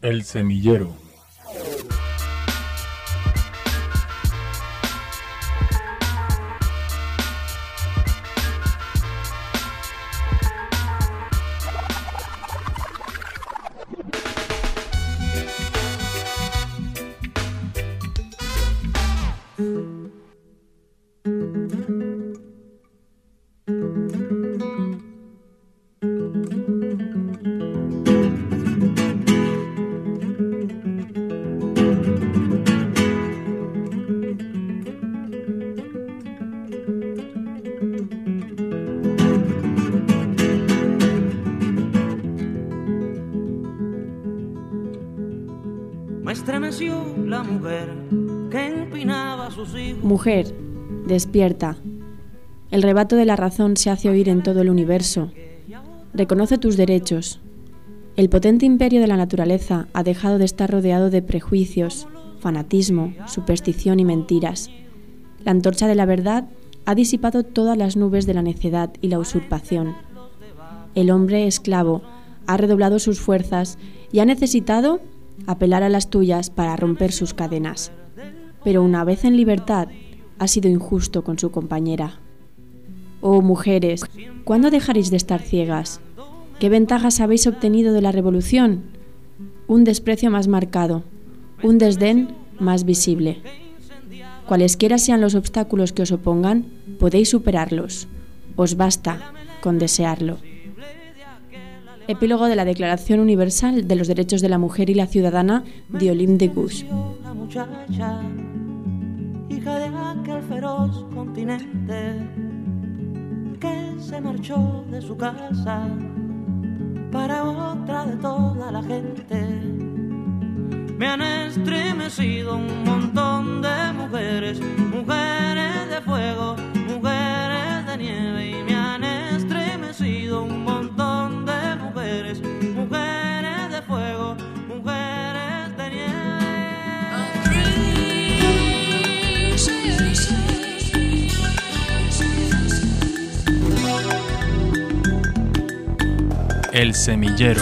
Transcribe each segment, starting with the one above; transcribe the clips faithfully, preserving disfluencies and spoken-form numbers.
El semillero. Mujer, despierta. El rebato de la razón se hace oír en todo el universo. Reconoce tus derechos. El potente imperio de la naturaleza ha dejado de estar rodeado de prejuicios, fanatismo, superstición y mentiras. La antorcha de la verdad ha disipado todas las nubes de la necedad y la usurpación. El hombre esclavo ha redoblado sus fuerzas y ha necesitado apelar a las tuyas para romper sus cadenas. Pero una vez en libertad, ha sido injusto con su compañera. Oh mujeres, ¿cuándo dejaréis de estar ciegas? ¿Qué ventajas habéis obtenido de la revolución? Un desprecio más marcado, un desdén más visible. Cualesquiera sean los obstáculos que os opongan, podéis superarlos. Os basta con desearlo. Epílogo de la Declaración Universal de los Derechos de la Mujer y la Ciudadana de Olympe de Gouges. Hija de aquel feroz continente que se marchó de su casa para otra de toda la gente. Me han estremecido un montón de mujeres, mujeres de fuego, mujeres de nieve, y me han estremecido un montón de mujeres, mujeres de fuego, mujeres de nieve. El semillero.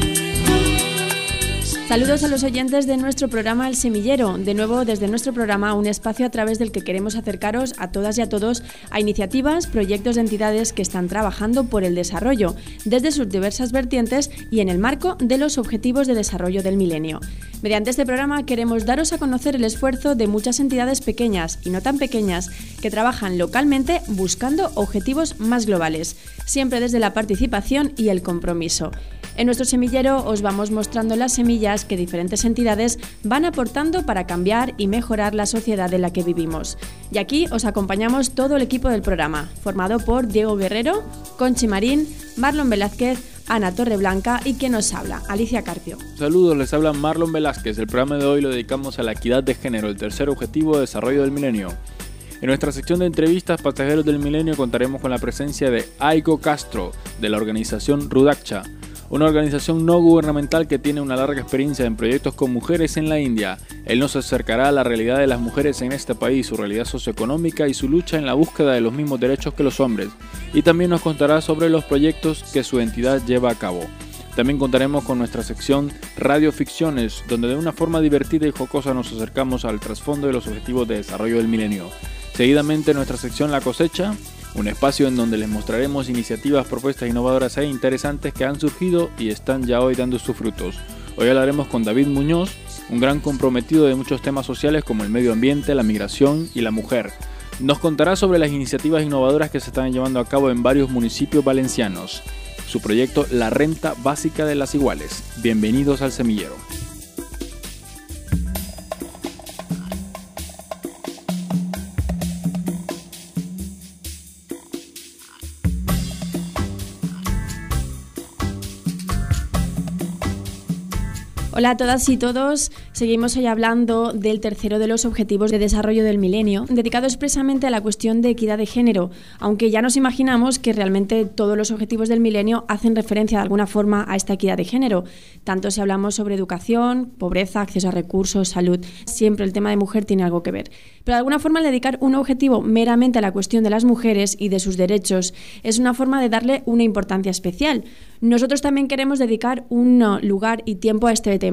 Saludos a los oyentes de nuestro programa El Semillero. De nuevo, desde nuestro programa, un espacio a través del que queremos acercaros a todas y a todos a iniciativas, proyectos de entidades que están trabajando por el desarrollo, desde sus diversas vertientes y en el marco de los Objetivos de Desarrollo del Milenio. Mediante este programa queremos daros a conocer el esfuerzo de muchas entidades pequeñas y no tan pequeñas que trabajan localmente buscando objetivos más globales, siempre desde la participación y el compromiso. En nuestro semillero os vamos mostrando las semillas que diferentes entidades van aportando para cambiar y mejorar la sociedad en la que vivimos. Y aquí os acompañamos todo el equipo del programa, formado por Diego Guerrero, Conchi Marín, Marlon Velázquez, Ana Torreblanca y quien nos habla, Alicia Carpio. Saludos, les habla Marlon Velázquez. El programa de hoy lo dedicamos a la equidad de género, el tercer objetivo de desarrollo del milenio. En nuestra sección de entrevistas Pasajeros del Milenio contaremos con la presencia de Aiko Castro, de la organización Rudakcha, una organización no gubernamental que tiene una larga experiencia en proyectos con mujeres en la India. Él nos acercará a la realidad de las mujeres en este país, su realidad socioeconómica y su lucha en la búsqueda de los mismos derechos que los hombres. Y también nos contará sobre los proyectos que su entidad lleva a cabo. También contaremos con nuestra sección Radio Ficciones, donde de una forma divertida y jocosa nos acercamos al trasfondo de los objetivos de desarrollo del milenio. Seguidamente nuestra sección La Cosecha, un espacio en donde les mostraremos iniciativas, propuestas innovadoras e interesantes que han surgido y están ya hoy dando sus frutos. Hoy hablaremos con David Muñoz, un gran comprometido de muchos temas sociales como el medio ambiente, la migración y la mujer. Nos contará sobre las iniciativas innovadoras que se están llevando a cabo en varios municipios valencianos. Su proyecto La Renta Básica de las Iguales. Bienvenidos al Semillero. Hola a todas y todos, seguimos hoy hablando del tercero de los Objetivos de Desarrollo del Milenio, dedicado expresamente a la cuestión de equidad de género, aunque ya nos imaginamos que realmente todos los Objetivos del Milenio hacen referencia de alguna forma a esta equidad de género, tanto si hablamos sobre educación, pobreza, acceso a recursos, salud, siempre el tema de mujer tiene algo que ver. Pero de alguna forma el dedicar un objetivo meramente a la cuestión de las mujeres y de sus derechos es una forma de darle una importancia especial. Nosotros también queremos dedicar un lugar y tiempo a este tema.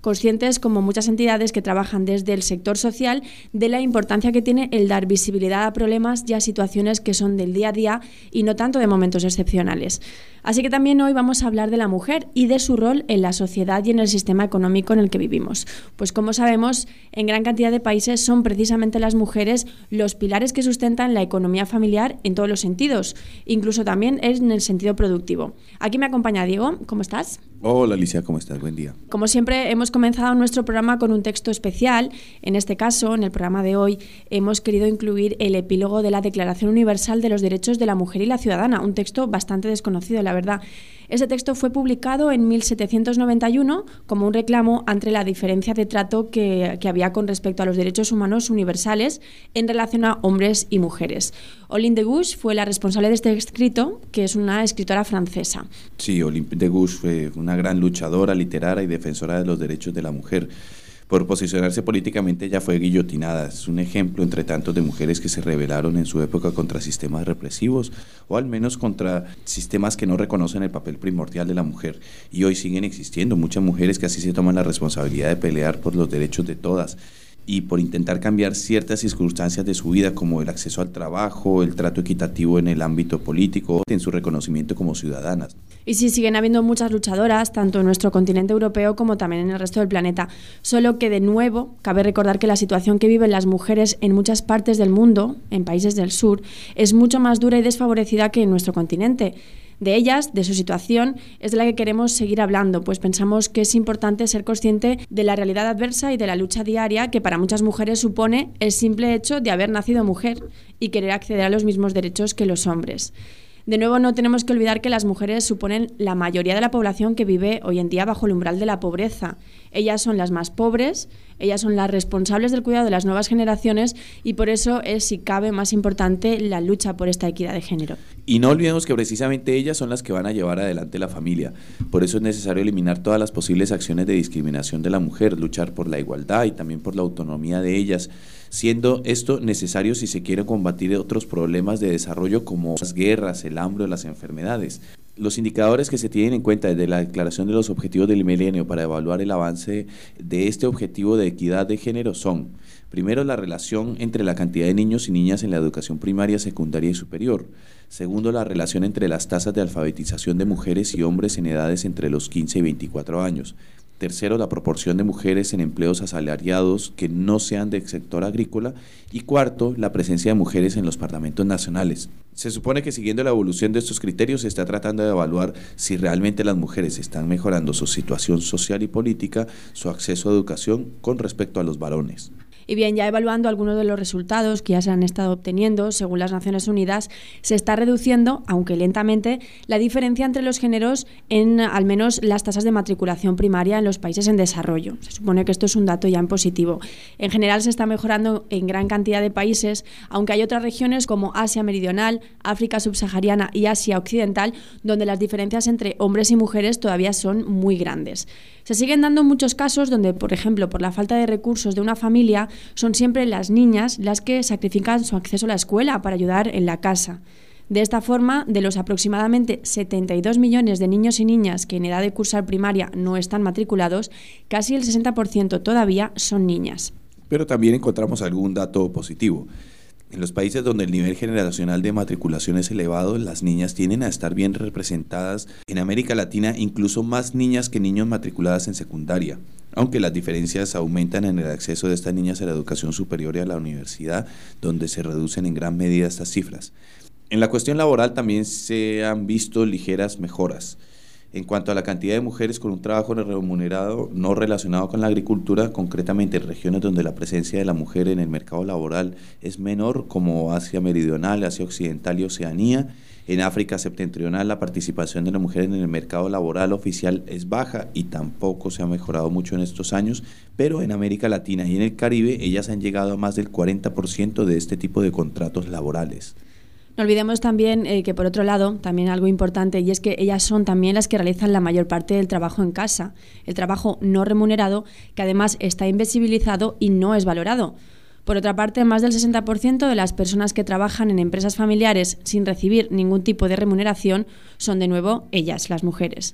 conscientes, como muchas entidades que trabajan desde el sector social, de la importancia que tiene el dar visibilidad a problemas y a situaciones que son del día a día y no tanto de momentos excepcionales. Así que también hoy vamos a hablar de la mujer y de su rol en la sociedad y en el sistema económico en el que vivimos. Pues como sabemos, en gran cantidad de países son precisamente las mujeres los pilares que sustentan la economía familiar en todos los sentidos, incluso también en el sentido productivo. Aquí me acompaña Diego, ¿cómo estás? Hola Alicia, ¿cómo estás? Buen día. Como siempre, hemos comenzado nuestro programa con un texto especial. En este caso, en el programa de hoy, hemos querido incluir el epílogo de la Declaración Universal de los Derechos de la Mujer y la Ciudadana, un texto bastante desconocido, la verdad. Ese texto fue publicado en mil setecientos noventa y uno como un reclamo ante la diferencia de trato que, que había con respecto a los derechos humanos universales en relación a hombres y mujeres. Olympe de Gouges fue la responsable de este escrito, que es una escritora francesa. Sí, Olympe de Gouges fue una gran luchadora literaria y defensora de los derechos de la mujer. Por posicionarse políticamente, ella fue guillotinada. Es un ejemplo entre tantos de mujeres que se rebelaron en su época contra sistemas represivos o al menos contra sistemas que no reconocen el papel primordial de la mujer. Y hoy siguen existiendo muchas mujeres que así se toman la responsabilidad de pelear por los derechos de todas y por intentar cambiar ciertas circunstancias de su vida, como el acceso al trabajo, el trato equitativo en el ámbito político, en su reconocimiento como ciudadanas. Y sí, siguen habiendo muchas luchadoras, tanto en nuestro continente europeo como también en el resto del planeta. Solo que, de nuevo, cabe recordar que la situación que viven las mujeres en muchas partes del mundo, en países del sur, es mucho más dura y desfavorecida que en nuestro continente. De ellas, de su situación, es de la que queremos seguir hablando, pues pensamos que es importante ser consciente de la realidad adversa y de la lucha diaria que para muchas mujeres supone el simple hecho de haber nacido mujer y querer acceder a los mismos derechos que los hombres. De nuevo, no tenemos que olvidar que las mujeres suponen la mayoría de la población que vive hoy en día bajo el umbral de la pobreza. Ellas son las más pobres, ellas son las responsables del cuidado de las nuevas generaciones y por eso es, si cabe, más importante la lucha por esta equidad de género. Y no olvidemos que precisamente ellas son las que van a llevar adelante la familia. Por eso es necesario eliminar todas las posibles acciones de discriminación de la mujer, luchar por la igualdad y también por la autonomía de ellas, siendo esto necesario si se quiere combatir otros problemas de desarrollo como las guerras, el hambre o las enfermedades. Los indicadores que se tienen en cuenta desde la Declaración de los Objetivos del Milenio para evaluar el avance de este objetivo de equidad de género son: primero, la relación entre la cantidad de niños y niñas en la educación primaria, secundaria y superior. Segundo, la relación entre las tasas de alfabetización de mujeres y hombres en edades entre los quince y veinticuatro años. Tercero, la proporción de mujeres en empleos asalariados que no sean del sector agrícola. Y cuarto, la presencia de mujeres en los parlamentos nacionales. Se supone que siguiendo la evolución de estos criterios se está tratando de evaluar si realmente las mujeres están mejorando su situación social y política, su acceso a educación con respecto a los varones. Y bien, ya evaluando algunos de los resultados que ya se han estado obteniendo, según las Naciones Unidas, se está reduciendo, aunque lentamente, la diferencia entre los géneros en al menos las tasas de matriculación primaria en los países en desarrollo. Se supone que esto es un dato ya en positivo. En general se está mejorando en gran cantidad de países, aunque hay otras regiones como Asia Meridional, África Subsahariana y Asia Occidental, donde las diferencias entre hombres y mujeres todavía son muy grandes. Se siguen dando muchos casos donde, por ejemplo, por la falta de recursos de una familia, son siempre las niñas las que sacrifican su acceso a la escuela para ayudar en la casa. De esta forma, de los aproximadamente setenta y dos millones de niños y niñas que en edad de cursar primaria no están matriculados, casi el sesenta por ciento todavía son niñas. Pero también encontramos algún dato positivo. En los países donde el nivel generacional de matriculación es elevado, las niñas tienden a estar bien representadas. En América Latina, incluso más niñas que niños matriculadas en secundaria, aunque las diferencias aumentan en el acceso de estas niñas a la educación superior y a la universidad, donde se reducen en gran medida estas cifras. En la cuestión laboral también se han visto ligeras mejoras. En cuanto a la cantidad de mujeres con un trabajo remunerado no relacionado con la agricultura, concretamente en regiones donde la presencia de la mujer en el mercado laboral es menor, como Asia Meridional, Asia Occidental y Oceanía, en África Septentrional la participación de la mujer en el mercado laboral oficial es baja y tampoco se ha mejorado mucho en estos años, pero en América Latina y en el Caribe ellas han llegado a más del cuarenta por ciento de este tipo de contratos laborales. No olvidemos también eh, que, por otro lado, también algo importante, y es que ellas son también las que realizan la mayor parte del trabajo en casa, el trabajo no remunerado, que además está invisibilizado y no es valorado. Por otra parte, más del sesenta por ciento de las personas que trabajan en empresas familiares sin recibir ningún tipo de remuneración son, de nuevo, ellas, las mujeres.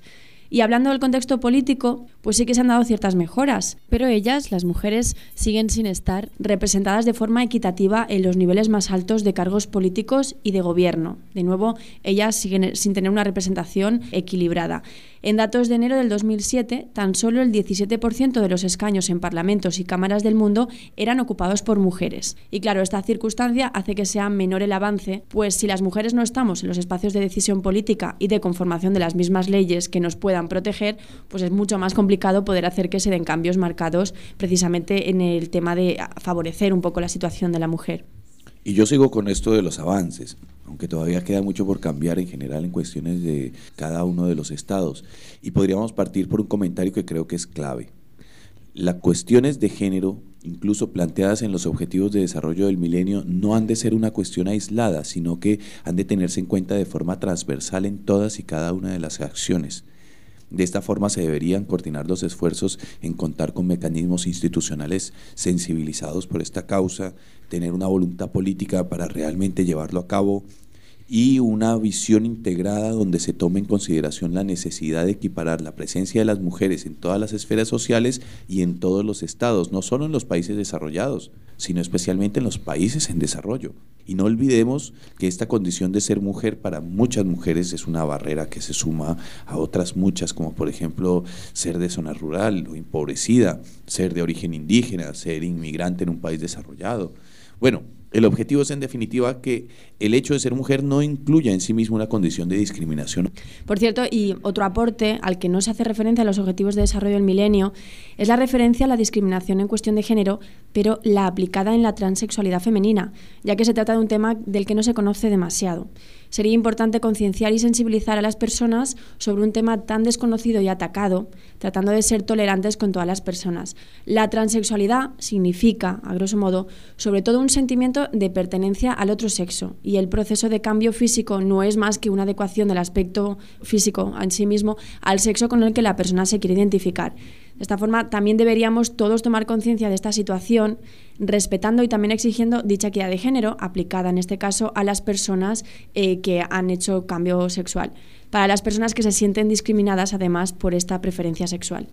Y hablando del contexto político, pues sí que se han dado ciertas mejoras, pero ellas, las mujeres, siguen sin estar representadas de forma equitativa en los niveles más altos de cargos políticos y de gobierno. De nuevo, ellas siguen sin tener una representación equilibrada. En datos de enero del dos mil siete, tan solo el diecisiete por ciento de los escaños en parlamentos y cámaras del mundo eran ocupados por mujeres. Y claro, esta circunstancia hace que sea menor el avance, pues si las mujeres no estamos en los espacios de decisión política y de conformación de las mismas leyes que nos puedan proteger, pues es mucho más complicado poder hacer que se den cambios marcados precisamente en el tema de favorecer un poco la situación de la mujer. Y yo sigo con esto de los avances, aunque todavía queda mucho por cambiar en general en cuestiones de cada uno de los estados. Y podríamos partir por un comentario que creo que es clave. Las cuestiones de género, incluso planteadas en los Objetivos de Desarrollo del Milenio, no han de ser una cuestión aislada, sino que han de tenerse en cuenta de forma transversal en todas y cada una de las acciones. De esta forma se deberían coordinar los esfuerzos en contar con mecanismos institucionales sensibilizados por esta causa, tener una voluntad política para realmente llevarlo a cabo y una visión integrada donde se tome en consideración la necesidad de equiparar la presencia de las mujeres en todas las esferas sociales y en todos los estados, no solo en los países desarrollados, sino especialmente en los países en desarrollo. Y no olvidemos que esta condición de ser mujer para muchas mujeres es una barrera que se suma a otras muchas, como por ejemplo ser de zona rural o empobrecida, ser de origen indígena, ser inmigrante en un país desarrollado. Bueno, el objetivo es en definitiva que el hecho de ser mujer no incluya en sí mismo una condición de discriminación. Por cierto, y otro aporte al que no se hace referencia a los Objetivos de Desarrollo del Milenio es la referencia a la discriminación en cuestión de género, pero la aplicada en la transexualidad femenina, ya que se trata de un tema del que no se conoce demasiado. Sería importante concienciar y sensibilizar a las personas sobre un tema tan desconocido y atacado, tratando de ser tolerantes con todas las personas. La transexualidad significa, a grosso modo, sobre todo un sentimiento de pertenencia al otro sexo, y el proceso de cambio físico no es más que una adecuación del aspecto físico en sí mismo al sexo con el que la persona se quiere identificar. De esta forma, también deberíamos todos tomar conciencia de esta situación, respetando y también exigiendo dicha equidad de género, aplicada en este caso a las personas eh, que han hecho cambio sexual, para las personas que se sienten discriminadas además por esta preferencia sexual.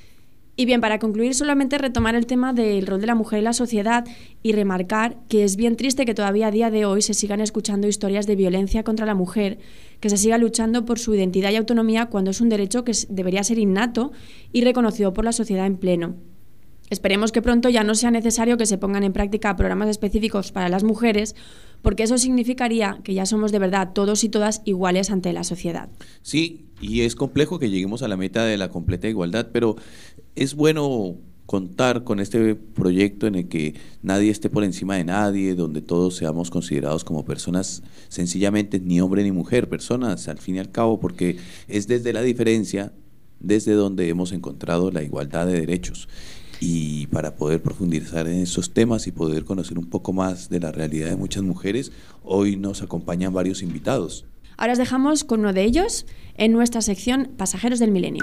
Y bien, para concluir, solamente retomar el tema del rol de la mujer en la sociedad y remarcar que es bien triste que todavía a día de hoy se sigan escuchando historias de violencia contra la mujer, que se siga luchando por su identidad y autonomía cuando es un derecho que debería ser innato y reconocido por la sociedad en pleno. Esperemos que pronto ya no sea necesario que se pongan en práctica programas específicos para las mujeres, porque eso significaría que ya somos de verdad todos y todas iguales ante la sociedad. Sí, y es complejo que lleguemos a la meta de la completa igualdad, pero es bueno contar con este proyecto en el que nadie esté por encima de nadie, donde todos seamos considerados como personas sencillamente, ni hombre ni mujer, personas al fin y al cabo, porque es desde la diferencia, desde donde hemos encontrado la igualdad de derechos. Y para poder profundizar en esos temas y poder conocer un poco más de la realidad de muchas mujeres, hoy nos acompañan varios invitados. Ahora os dejamos con uno de ellos en nuestra sección Pasajeros del Milenio.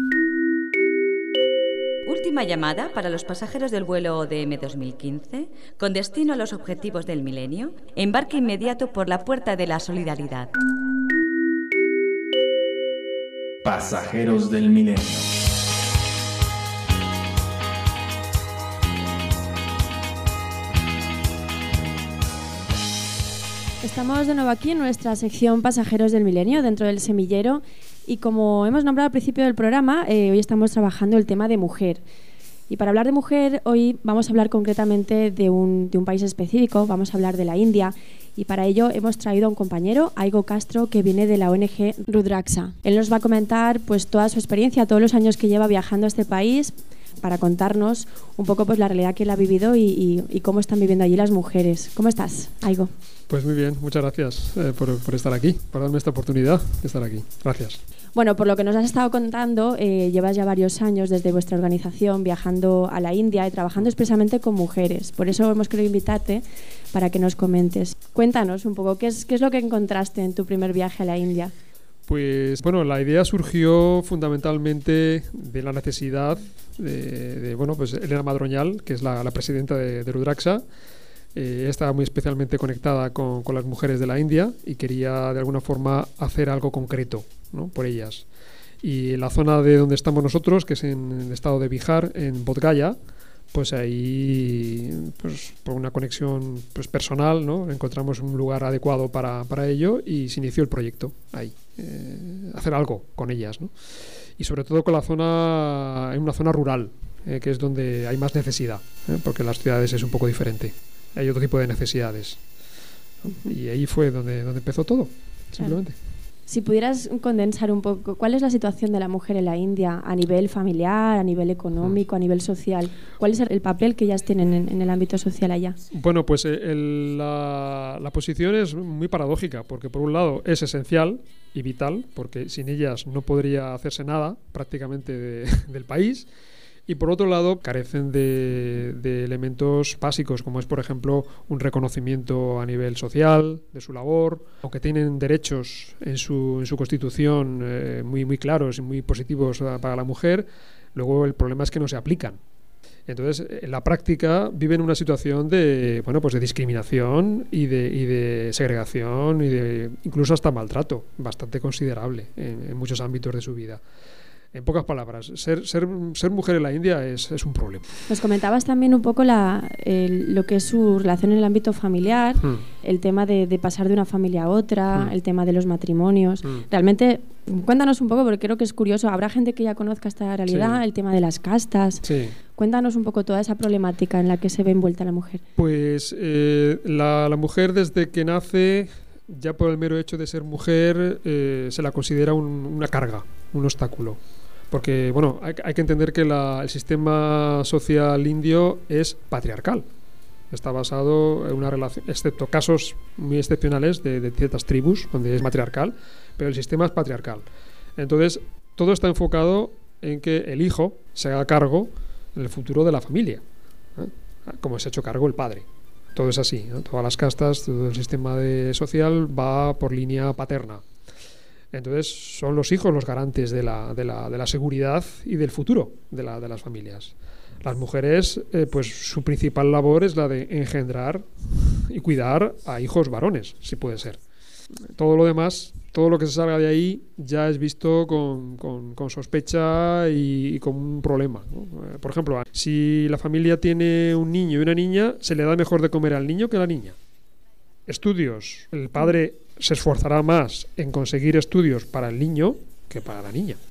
Última llamada para los pasajeros del vuelo O D M dos mil quince, con destino a los Objetivos del Milenio. Embarque inmediato por la puerta de la solidaridad. Pasajeros del Milenio. Estamos de nuevo aquí en nuestra sección Pasajeros del Milenio, dentro del Semillero, y como hemos nombrado al principio del programa, eh, hoy estamos trabajando el tema de mujer. Y para hablar de mujer, hoy vamos a hablar concretamente de un, de un país específico, vamos a hablar de la India, y para ello hemos traído a un compañero, Aigo Castro, que viene de la O N G Rudraksha. Él nos va a comentar pues, toda su experiencia, todos los años que lleva viajando a este país, para contarnos un poco pues, la realidad que él ha vivido y, y, y cómo están viviendo allí las mujeres. ¿Cómo estás, Aigo? Pues muy bien, muchas gracias eh, por, por estar aquí, por darme esta oportunidad de estar aquí. Gracias. Bueno, por lo que nos has estado contando, eh, llevas ya varios años desde vuestra organización viajando a la India y trabajando expresamente con mujeres. Por eso hemos querido invitarte para que nos comentes. Cuéntanos un poco, ¿qué es, qué es lo que encontraste en tu primer viaje a la India? Pues bueno, la idea surgió fundamentalmente de la necesidad de, de bueno, pues Elena Madroñal, que es la, la presidenta de, de Rudraksha. Eh, estaba muy especialmente conectada con, con las mujeres de la India y quería de alguna forma hacer algo concreto, ¿no? Por ellas. Y en la zona de donde estamos nosotros, que es en el estado de Bihar, en Bodh Gaya, pues ahí, pues por una conexión pues, personal, ¿no? Encontramos un lugar adecuado para, para ello y se inició el proyecto ahí, eh, hacer algo con ellas, ¿no? Y sobre todo con la zona, en una zona rural, eh, que es donde hay más necesidad, ¿eh? Porque en las ciudades es un poco diferente, hay otro tipo de necesidades, ¿no? Y ahí fue donde, donde empezó todo, simplemente. Claro. Si pudieras condensar un poco, ¿cuál es la situación de la mujer en la India a nivel familiar, a nivel económico, a nivel social? ¿Cuál es el papel que ellas tienen en, en el ámbito social allá? Bueno, pues el, la, la posición es muy paradójica, porque por un lado es esencial y vital, porque sin ellas no podría hacerse nada prácticamente de, del país, y por otro lado carecen de, de elementos básicos, como es por ejemplo un reconocimiento a nivel social de su labor, aunque tienen derechos en su, en su constitución eh, muy, muy claros y muy positivos para la mujer, luego el problema es que no se aplican. Entonces, en la práctica viven una situación de, bueno, pues de discriminación y de, y de segregación y de incluso hasta maltrato bastante considerable en, en muchos ámbitos de su vida. En pocas palabras, ser, ser, ser mujer en la India es, es un problema. Nos comentabas también un poco la, el, lo que es su relación en el ámbito familiar, mm. el tema de, de pasar de una familia a otra, mm. el tema de los matrimonios. Mm. Realmente, cuéntanos un poco, porque creo que es curioso. Habrá gente que ya conozca esta realidad, sí. el tema de las castas. Sí. Cuéntanos un poco toda esa problemática en la que se ve envuelta la mujer. Pues eh, la, la mujer desde que nace, ya por el mero hecho de ser mujer, eh, se la considera un, una carga, un obstáculo. Porque, bueno, hay, hay que entender que la, el sistema social indio es patriarcal. Está basado en una relación, excepto casos muy excepcionales de, de ciertas tribus, donde es matriarcal, pero el sistema es patriarcal. Entonces, todo está enfocado en que el hijo se haga cargo en el futuro de la familia, ¿eh? Como se ha hecho cargo el padre. Todo es así, ¿no? Todas las castas, todo el sistema de social va por línea paterna. Entonces son los hijos los garantes de la, de la, de la seguridad y del futuro de, la, de las familias. Las mujeres, eh, pues su principal labor es la de engendrar y cuidar a hijos varones, si puede ser. Todo lo demás, todo lo que se salga de ahí ya es visto con, con, con sospecha y, y con un problema, ¿no? Por ejemplo, si la familia tiene un niño y una niña, se le da mejor de comer al niño que a la niña. Estudios. El padre se esforzará más en conseguir estudios para el niño que para la niña.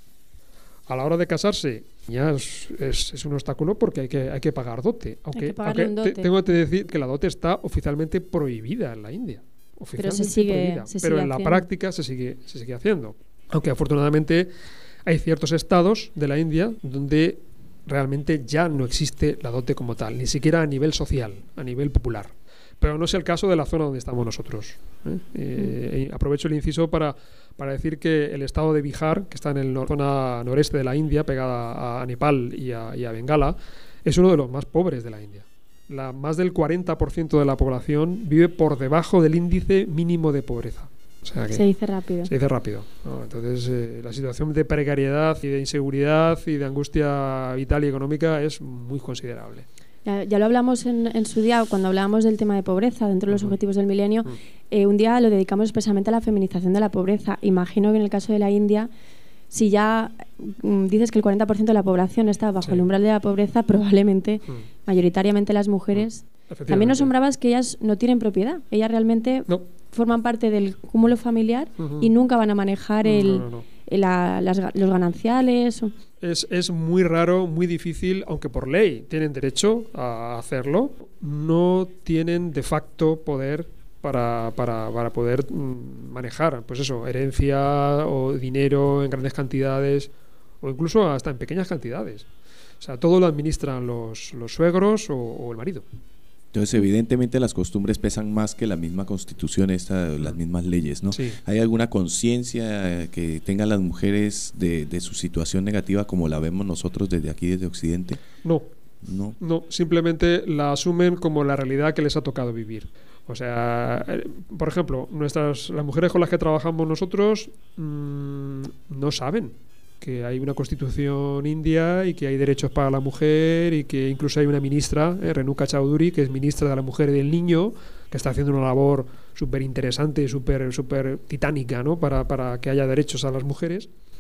A la hora de casarse, ya es, es, es un obstáculo porque hay que, hay que pagar dote. Aunque, hay que pagar aunque un dote. Te, tengo que decir que la dote está oficialmente prohibida en la India. Oficialmente pero se sigue, prohibida. se pero sigue en la haciendo. práctica se sigue, se sigue haciendo. Aunque afortunadamente hay ciertos estados de la India donde realmente ya no existe la dote como tal, ni siquiera a nivel social, a nivel popular. Pero no es el caso de la zona donde estamos nosotros. ¿eh? Eh, aprovecho el inciso para, para decir que el estado de Bihar, que está en la zona noreste de la India, pegada a Nepal y a, y a Bengala, es uno de los más pobres de la India. La, más del cuarenta por ciento de la población vive por debajo del índice mínimo de pobreza. O sea que se dice rápido. Se dice rápido. ¿no? Entonces, eh, la situación de precariedad y de inseguridad y de angustia vital y económica es muy considerable. Ya, ya lo hablamos en, en su día, cuando hablábamos del tema de pobreza dentro de los uh-huh. objetivos del milenio. Uh-huh. eh, un día lo dedicamos expresamente a la feminización de la pobreza. Imagino que en el caso de la India, si ya mm, dices que el cuarenta por ciento de la población está bajo sí. el umbral de la pobreza, probablemente, uh-huh. mayoritariamente las mujeres... Uh-huh. También nos asombrabas que ellas no tienen propiedad. Ellas realmente no. forman parte del cúmulo familiar uh-huh. y nunca van a manejar el... No, no, no. La, las, los gananciales. O... Es, es muy raro, muy difícil, aunque por ley tienen derecho a hacerlo, no tienen de facto poder para, para, para poder mm, manejar, pues eso, herencia o dinero en grandes cantidades o incluso hasta en pequeñas cantidades. O sea, todo lo administran los, los suegros o, o el marido. Entonces, evidentemente las costumbres pesan más que la misma constitución, esta, las mismas leyes, ¿no? Sí. ¿Hay alguna conciencia que tengan las mujeres de, de su situación negativa como la vemos nosotros desde aquí, desde Occidente? No. No. No, simplemente la asumen como la realidad que les ha tocado vivir. O sea, por ejemplo, nuestras las mujeres con las que trabajamos nosotros mmm, no saben que hay una constitución india y que hay derechos para la mujer y que incluso hay una ministra, eh, Renuka Chaudhuri, que es ministra de la mujer y del niño, que está haciendo una labor súper interesante, súper súper titánica, ¿no? para, para que haya derechos a las mujeres.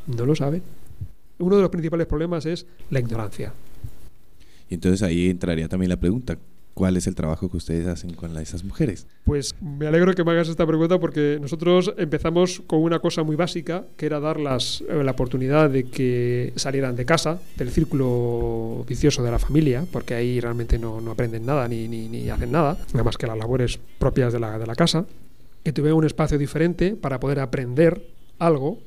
No lo saben. Uno de los principales problemas es la ignorancia. Y entonces ahí entraría también la pregunta, ¿cuál es el trabajo que ustedes hacen con la, esas mujeres? Pues me alegro que me hagas esta pregunta porque nosotros empezamos con una cosa muy básica, que era darles eh, la oportunidad de que salieran de casa, del círculo vicioso de la familia, porque ahí realmente no, no aprenden nada ni, ni, ni hacen nada, nada más que las labores propias de la, de la casa, que tuvieran un espacio diferente para poder aprender algo.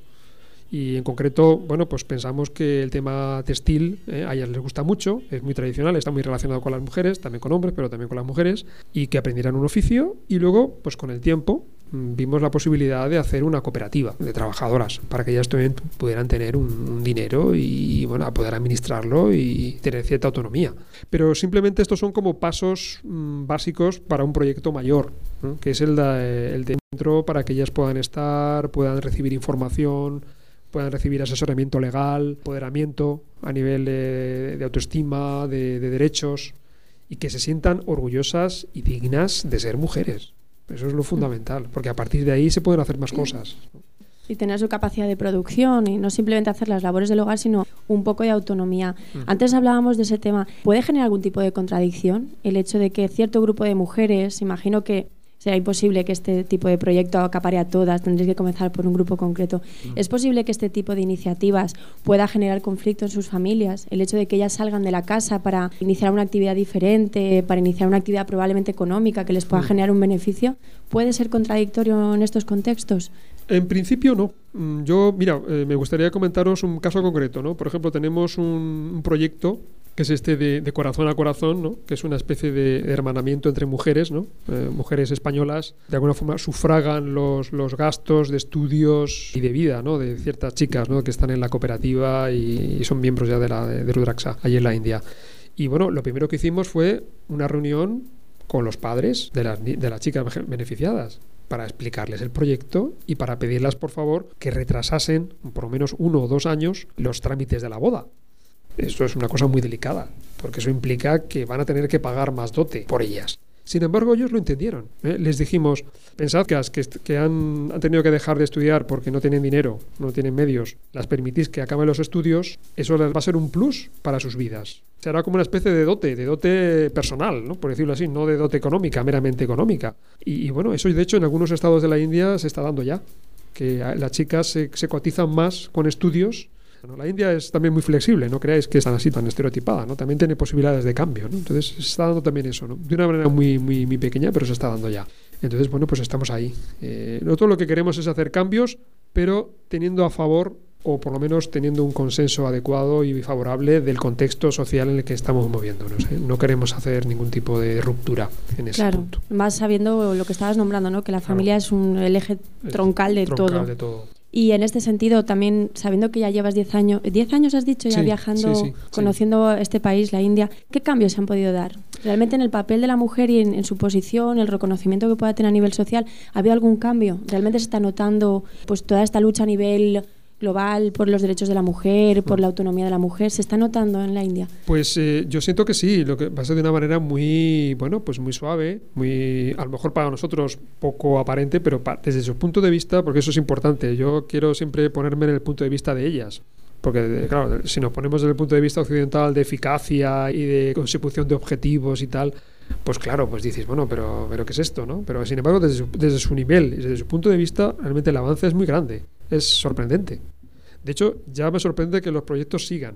Y en concreto, bueno, pues pensamos que el tema textil eh, a ellas les gusta mucho, es muy tradicional, está muy relacionado con las mujeres, también con hombres, pero también con las mujeres, y que aprendieran un oficio y luego, pues con el tiempo, mmm, vimos la posibilidad de hacer una cooperativa de trabajadoras para que ellas también pudieran tener un, un dinero y, bueno, poder administrarlo y tener cierta autonomía. Pero simplemente estos son como pasos mmm, básicos para un proyecto mayor, ¿no? Que es el de, el de dentro para que ellas puedan estar, puedan recibir información, puedan recibir asesoramiento legal, empoderamiento a nivel de, de autoestima, de, de derechos, y que se sientan orgullosas y dignas de ser mujeres. Eso es lo fundamental, porque a partir de ahí se pueden hacer más cosas. Y tener su capacidad de producción y no simplemente hacer las labores del hogar, sino un poco de autonomía. Mm. Antes hablábamos de ese tema. ¿Puede generar algún tipo de contradicción el hecho de que cierto grupo de mujeres, imagino que será imposible que este tipo de proyecto acapare a todas, tendréis que comenzar por un grupo concreto. Mm. ¿Es posible que este tipo de iniciativas pueda generar conflicto en sus familias? El hecho de que ellas salgan de la casa para iniciar una actividad diferente, para iniciar una actividad probablemente económica que les pueda mm. generar un beneficio, ¿puede ser contradictorio en estos contextos? En principio no. Yo, mira, eh, me gustaría comentaros un caso concreto, ¿no? Por ejemplo, tenemos un, un proyecto que es este de, de corazón a corazón, ¿no? Que es una especie de, de hermanamiento entre mujeres, ¿no? Eh, mujeres españolas, de alguna forma sufragan los, los gastos de estudios y de vida, ¿no? De ciertas chicas, ¿no? Que están en la cooperativa y, y son miembros ya de, la, de, de Rudraksha, allí en la India. Y bueno, lo primero que hicimos fue una reunión con los padres de las, de las chicas beneficiadas, para explicarles el proyecto y para pedirles, por favor, que retrasasen por lo menos uno o dos años los trámites de la boda. Eso es una cosa muy delicada, porque eso implica que van a tener que pagar más dote por ellas. Sin embargo, ellos lo entendieron, ¿eh? Les dijimos, pensad que, que, que han, han tenido que dejar de estudiar porque no tienen dinero, no tienen medios, las permitís que acaben los estudios, eso les va a ser un plus para sus vidas. Será como una especie de dote, de dote personal, ¿no? Por decirlo así, no de dote económica, meramente económica. Y, y bueno, eso de hecho en algunos estados de la India se está dando ya, que las chicas se, se cotizan más con estudios. Bueno, la India es también muy flexible, no creáis que es tan así, tan estereotipada, ¿no? También tiene posibilidades de cambio, ¿no? Entonces se está dando también eso, ¿no? De una manera muy, muy, muy pequeña, pero se está dando ya. Entonces, bueno, pues estamos ahí. Eh, nosotros lo que queremos es hacer cambios, pero teniendo a favor, o por lo menos teniendo un consenso adecuado y favorable del contexto social en el que estamos moviéndonos, ¿eh? No queremos hacer ningún tipo de ruptura en ese claro, punto. Más sabiendo lo que estabas nombrando, ¿no? Que la familia claro. es un, el eje troncal de troncal todo. de todo. Y en este sentido, también sabiendo que ya llevas diez años, diez años has dicho, ya sí, viajando, sí, sí, conociendo sí. este país, la India, ¿qué cambios se han podido dar? ¿Realmente en el papel de la mujer y en, en su posición, el reconocimiento que pueda tener a nivel social, ha habido algún cambio? ¿Realmente se está notando pues toda esta lucha a nivel global por los derechos de la mujer, por la autonomía de la mujer? ¿Se está notando en la India? Pues eh, yo siento que sí, lo que va a ser de una manera muy, bueno, pues muy suave, muy, a lo mejor para nosotros poco aparente, pero pa, desde su punto de vista, porque eso es importante, yo quiero siempre ponerme en el punto de vista de ellas. Porque, claro, si nos ponemos desde el punto de vista occidental de eficacia y de consecución de objetivos y tal, pues claro, pues dices, bueno, pero, pero ¿qué es esto, no? Pero sin embargo, desde su, desde su nivel, desde su punto de vista, realmente el avance es muy grande, es sorprendente. De hecho, ya me sorprende que los proyectos sigan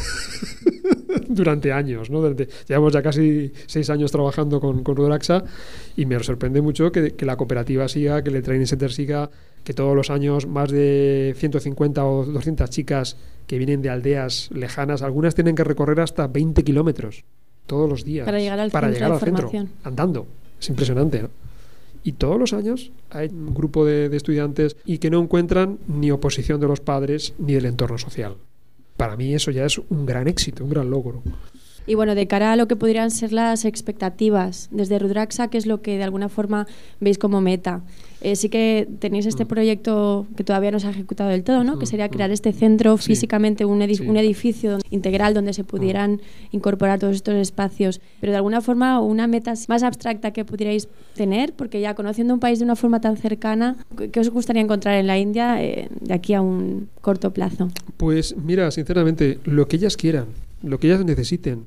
durante años, ¿no? Desde, llevamos ya casi seis años trabajando con, con Rudraksha y me sorprende mucho que, que la cooperativa siga, que el Training Center siga, que todos los años más de ciento cincuenta o doscientas chicas que vienen de aldeas lejanas, algunas tienen que recorrer hasta veinte kilómetros todos los días para llegar al para centro, llegar al de centro formación. Andando. Es impresionante, ¿no? Y todos los años hay un grupo de, de estudiantes y que no encuentran ni oposición de los padres ni del entorno social. Para mí eso ya es un gran éxito, un gran logro. Y bueno, de cara a lo que podrían ser las expectativas desde Rudraxa, ¿qué es lo que de alguna forma veis como meta? Eh, sí que tenéis este Mm. proyecto que todavía no se ha ejecutado del todo, ¿no? Mm, Que sería mm. crear este centro, Sí. físicamente un, edi- Sí. un edificio integral donde se pudieran incorporar todos estos espacios. Pero de alguna forma una meta más abstracta que pudierais tener, porque ya conociendo un país de una forma tan cercana, ¿qué qué os gustaría encontrar en la India eh, de aquí a un corto plazo? Pues mira, sinceramente, lo que ellas quieran, lo que ellas necesiten,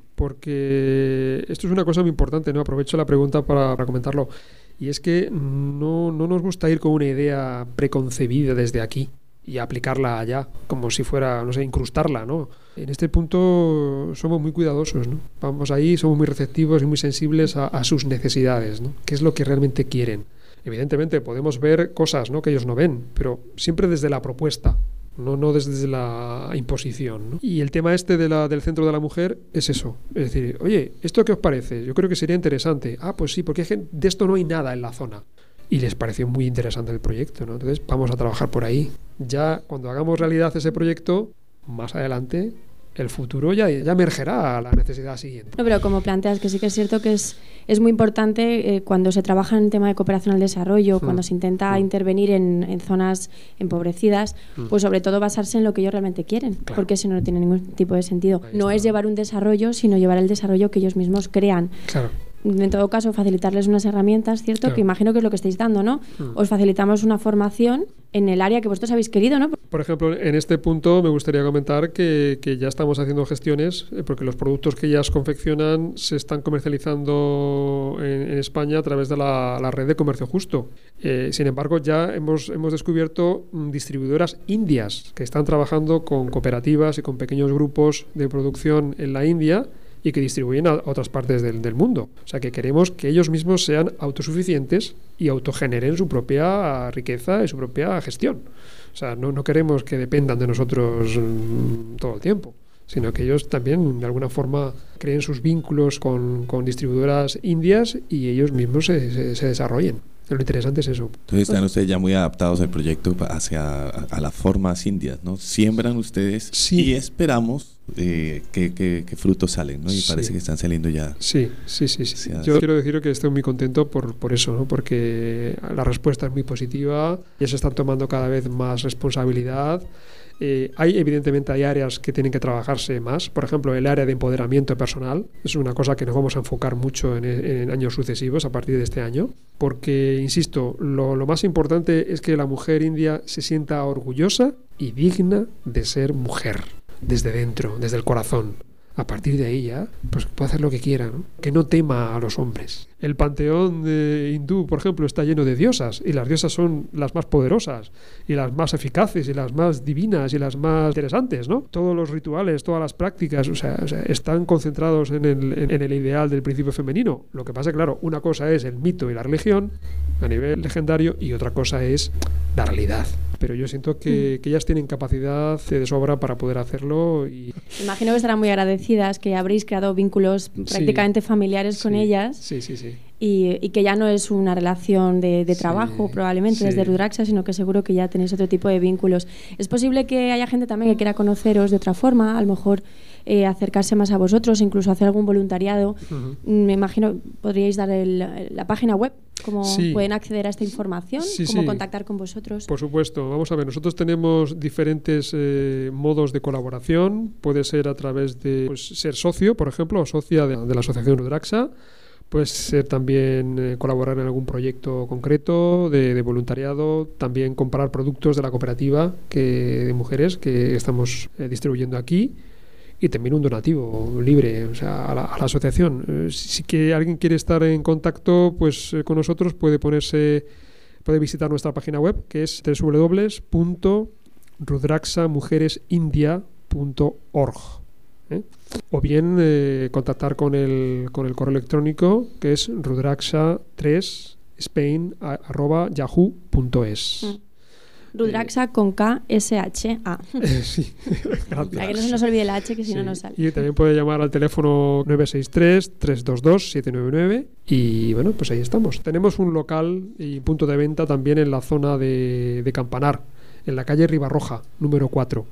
porque esto es una cosa muy importante, ¿no? Aprovecho la pregunta para, para comentarlo. Y es que no, no nos gusta ir con una idea preconcebida desde aquí y aplicarla allá, como si fuera, no sé, incrustarla, ¿no? En este punto somos muy cuidadosos, ¿no? Vamos ahí, somos muy receptivos y muy sensibles a, a sus necesidades, ¿no? ¿Qué es lo que realmente quieren? Evidentemente podemos ver cosas, ¿no?, que ellos no ven, pero siempre desde la propuesta. No, no desde la imposición, ¿no? Y el tema este de la, del centro de la mujer es eso. Es decir, oye, ¿esto qué os parece? Yo creo que sería interesante. Ah, pues sí, porque de esto no hay nada en la zona. Y les pareció muy interesante el proyecto, ¿no? Entonces vamos a trabajar por ahí. Ya cuando hagamos realidad ese proyecto, más adelante, el futuro ya, ya emergerá a la necesidad siguiente. No, pero como planteas, que sí que es cierto que es, es muy importante eh, cuando se trabaja en tema de cooperación al desarrollo, Mm. cuando se intenta Mm. intervenir en, en zonas empobrecidas, Mm. pues sobre todo basarse en lo que ellos realmente quieren, Claro. porque si no, no tiene ningún tipo de sentido. Ahí No está. es llevar un desarrollo, sino llevar el desarrollo que ellos mismos crean. Claro. En todo caso, facilitarles unas herramientas, ¿cierto? Claro. Que imagino que es lo que estáis dando, ¿no? Mm. Os facilitamos una formación en el área que vosotros habéis querido, ¿no? Por ejemplo, en este punto me gustaría comentar que, que ya estamos haciendo gestiones, eh, porque los productos que ellas confeccionan se están comercializando en, en España a través de la, la red de comercio justo. Eh, sin embargo, ya hemos, hemos descubierto mm, distribuidoras indias que están trabajando con cooperativas y con pequeños grupos de producción en la India y que distribuyen a otras partes del, del mundo. O sea, que queremos que ellos mismos sean autosuficientes y autogeneren su propia riqueza y su propia gestión. O sea, no, no queremos que dependan de nosotros mmm, todo el tiempo, sino que ellos también, de alguna forma, creen sus vínculos con, con distribuidoras indias y ellos mismos se, se, se desarrollen. Lo interesante es eso. Entonces están ustedes ya muy adaptados al proyecto hacia a, a las formas indias, ¿no? Siembran ustedes Sí. y esperamos eh, que, que, que frutos salen, ¿no? Y Sí. parece que están saliendo ya. Sí, sí, sí. sí. Sí, Yo sí. quiero decir que estoy muy contento por, por eso, ¿no? Porque la respuesta es muy positiva, ya se están tomando cada vez más responsabilidad. Eh, hay, evidentemente, hay áreas que tienen que trabajarse más. Por ejemplo, el área de empoderamiento personal es una cosa que nos vamos a enfocar mucho en, en años sucesivos, a partir de este año. Porque, insisto, lo, lo más importante es que la mujer india se sienta orgullosa y digna de ser mujer, desde dentro, desde el corazón. A partir de ahí ya, pues puede hacer lo que quiera, ¿no? Que no tema a los hombres. El panteón de hindú, por ejemplo, está lleno de diosas, y las diosas son las más poderosas, y las más eficaces, y las más divinas, y las más interesantes, ¿no? Todos los rituales, todas las prácticas, o sea, o sea están concentrados en el, en, en el ideal del principio femenino. Lo que pasa, claro, una cosa es el mito y la religión a nivel legendario, y otra cosa es la realidad. Pero yo siento que, que ellas tienen capacidad de sobra para poder hacerlo y... Imagino que estarán muy agradecidas, que habréis creado vínculos prácticamente Sí, familiares con sí, ellas. Sí, sí, sí. Y, y que ya no es una relación de, de Sí, trabajo probablemente sí. desde Rudraxa, sino que seguro que ya tenéis otro tipo de vínculos. Es posible que haya gente también que quiera conoceros de otra forma, a lo mejor eh, acercarse más a vosotros, incluso hacer algún voluntariado. Uh-huh. Me imagino, podríais dar el, la página web, cómo Sí. pueden acceder a esta información, Sí, cómo sí. contactar con vosotros. Por supuesto, vamos a ver, nosotros tenemos diferentes eh, modos de colaboración. Puede ser a través de pues, ser socio, por ejemplo, o socia de, de la Asociación Rudraxa. Puede ser también eh, colaborar en algún proyecto concreto de, de voluntariado, también comprar productos de la cooperativa que, de mujeres que estamos eh, distribuyendo aquí, y también un donativo libre, o sea, a la, a la asociación. Eh, si, si que alguien quiere estar en contacto pues eh, con nosotros, puede ponerse, puede visitar nuestra página web, que es doble u doble u doble u punto rudraxa mujeres india punto org. ¿eh? O bien eh, contactar con el, con el correo electrónico, que es rudraxa tres spain arroba yahoo punto es. Mm. Rudraxa con K S H A. Sí, Para que no se nos olvide la H, que si Sí. no nos sale. Y también puede llamar al teléfono nueve seis tres, tres dos dos, siete nueve nueve y bueno, pues ahí estamos. Tenemos un local y punto de venta también en la zona de, de Campanar, en la calle Ribarroja, número cuatro.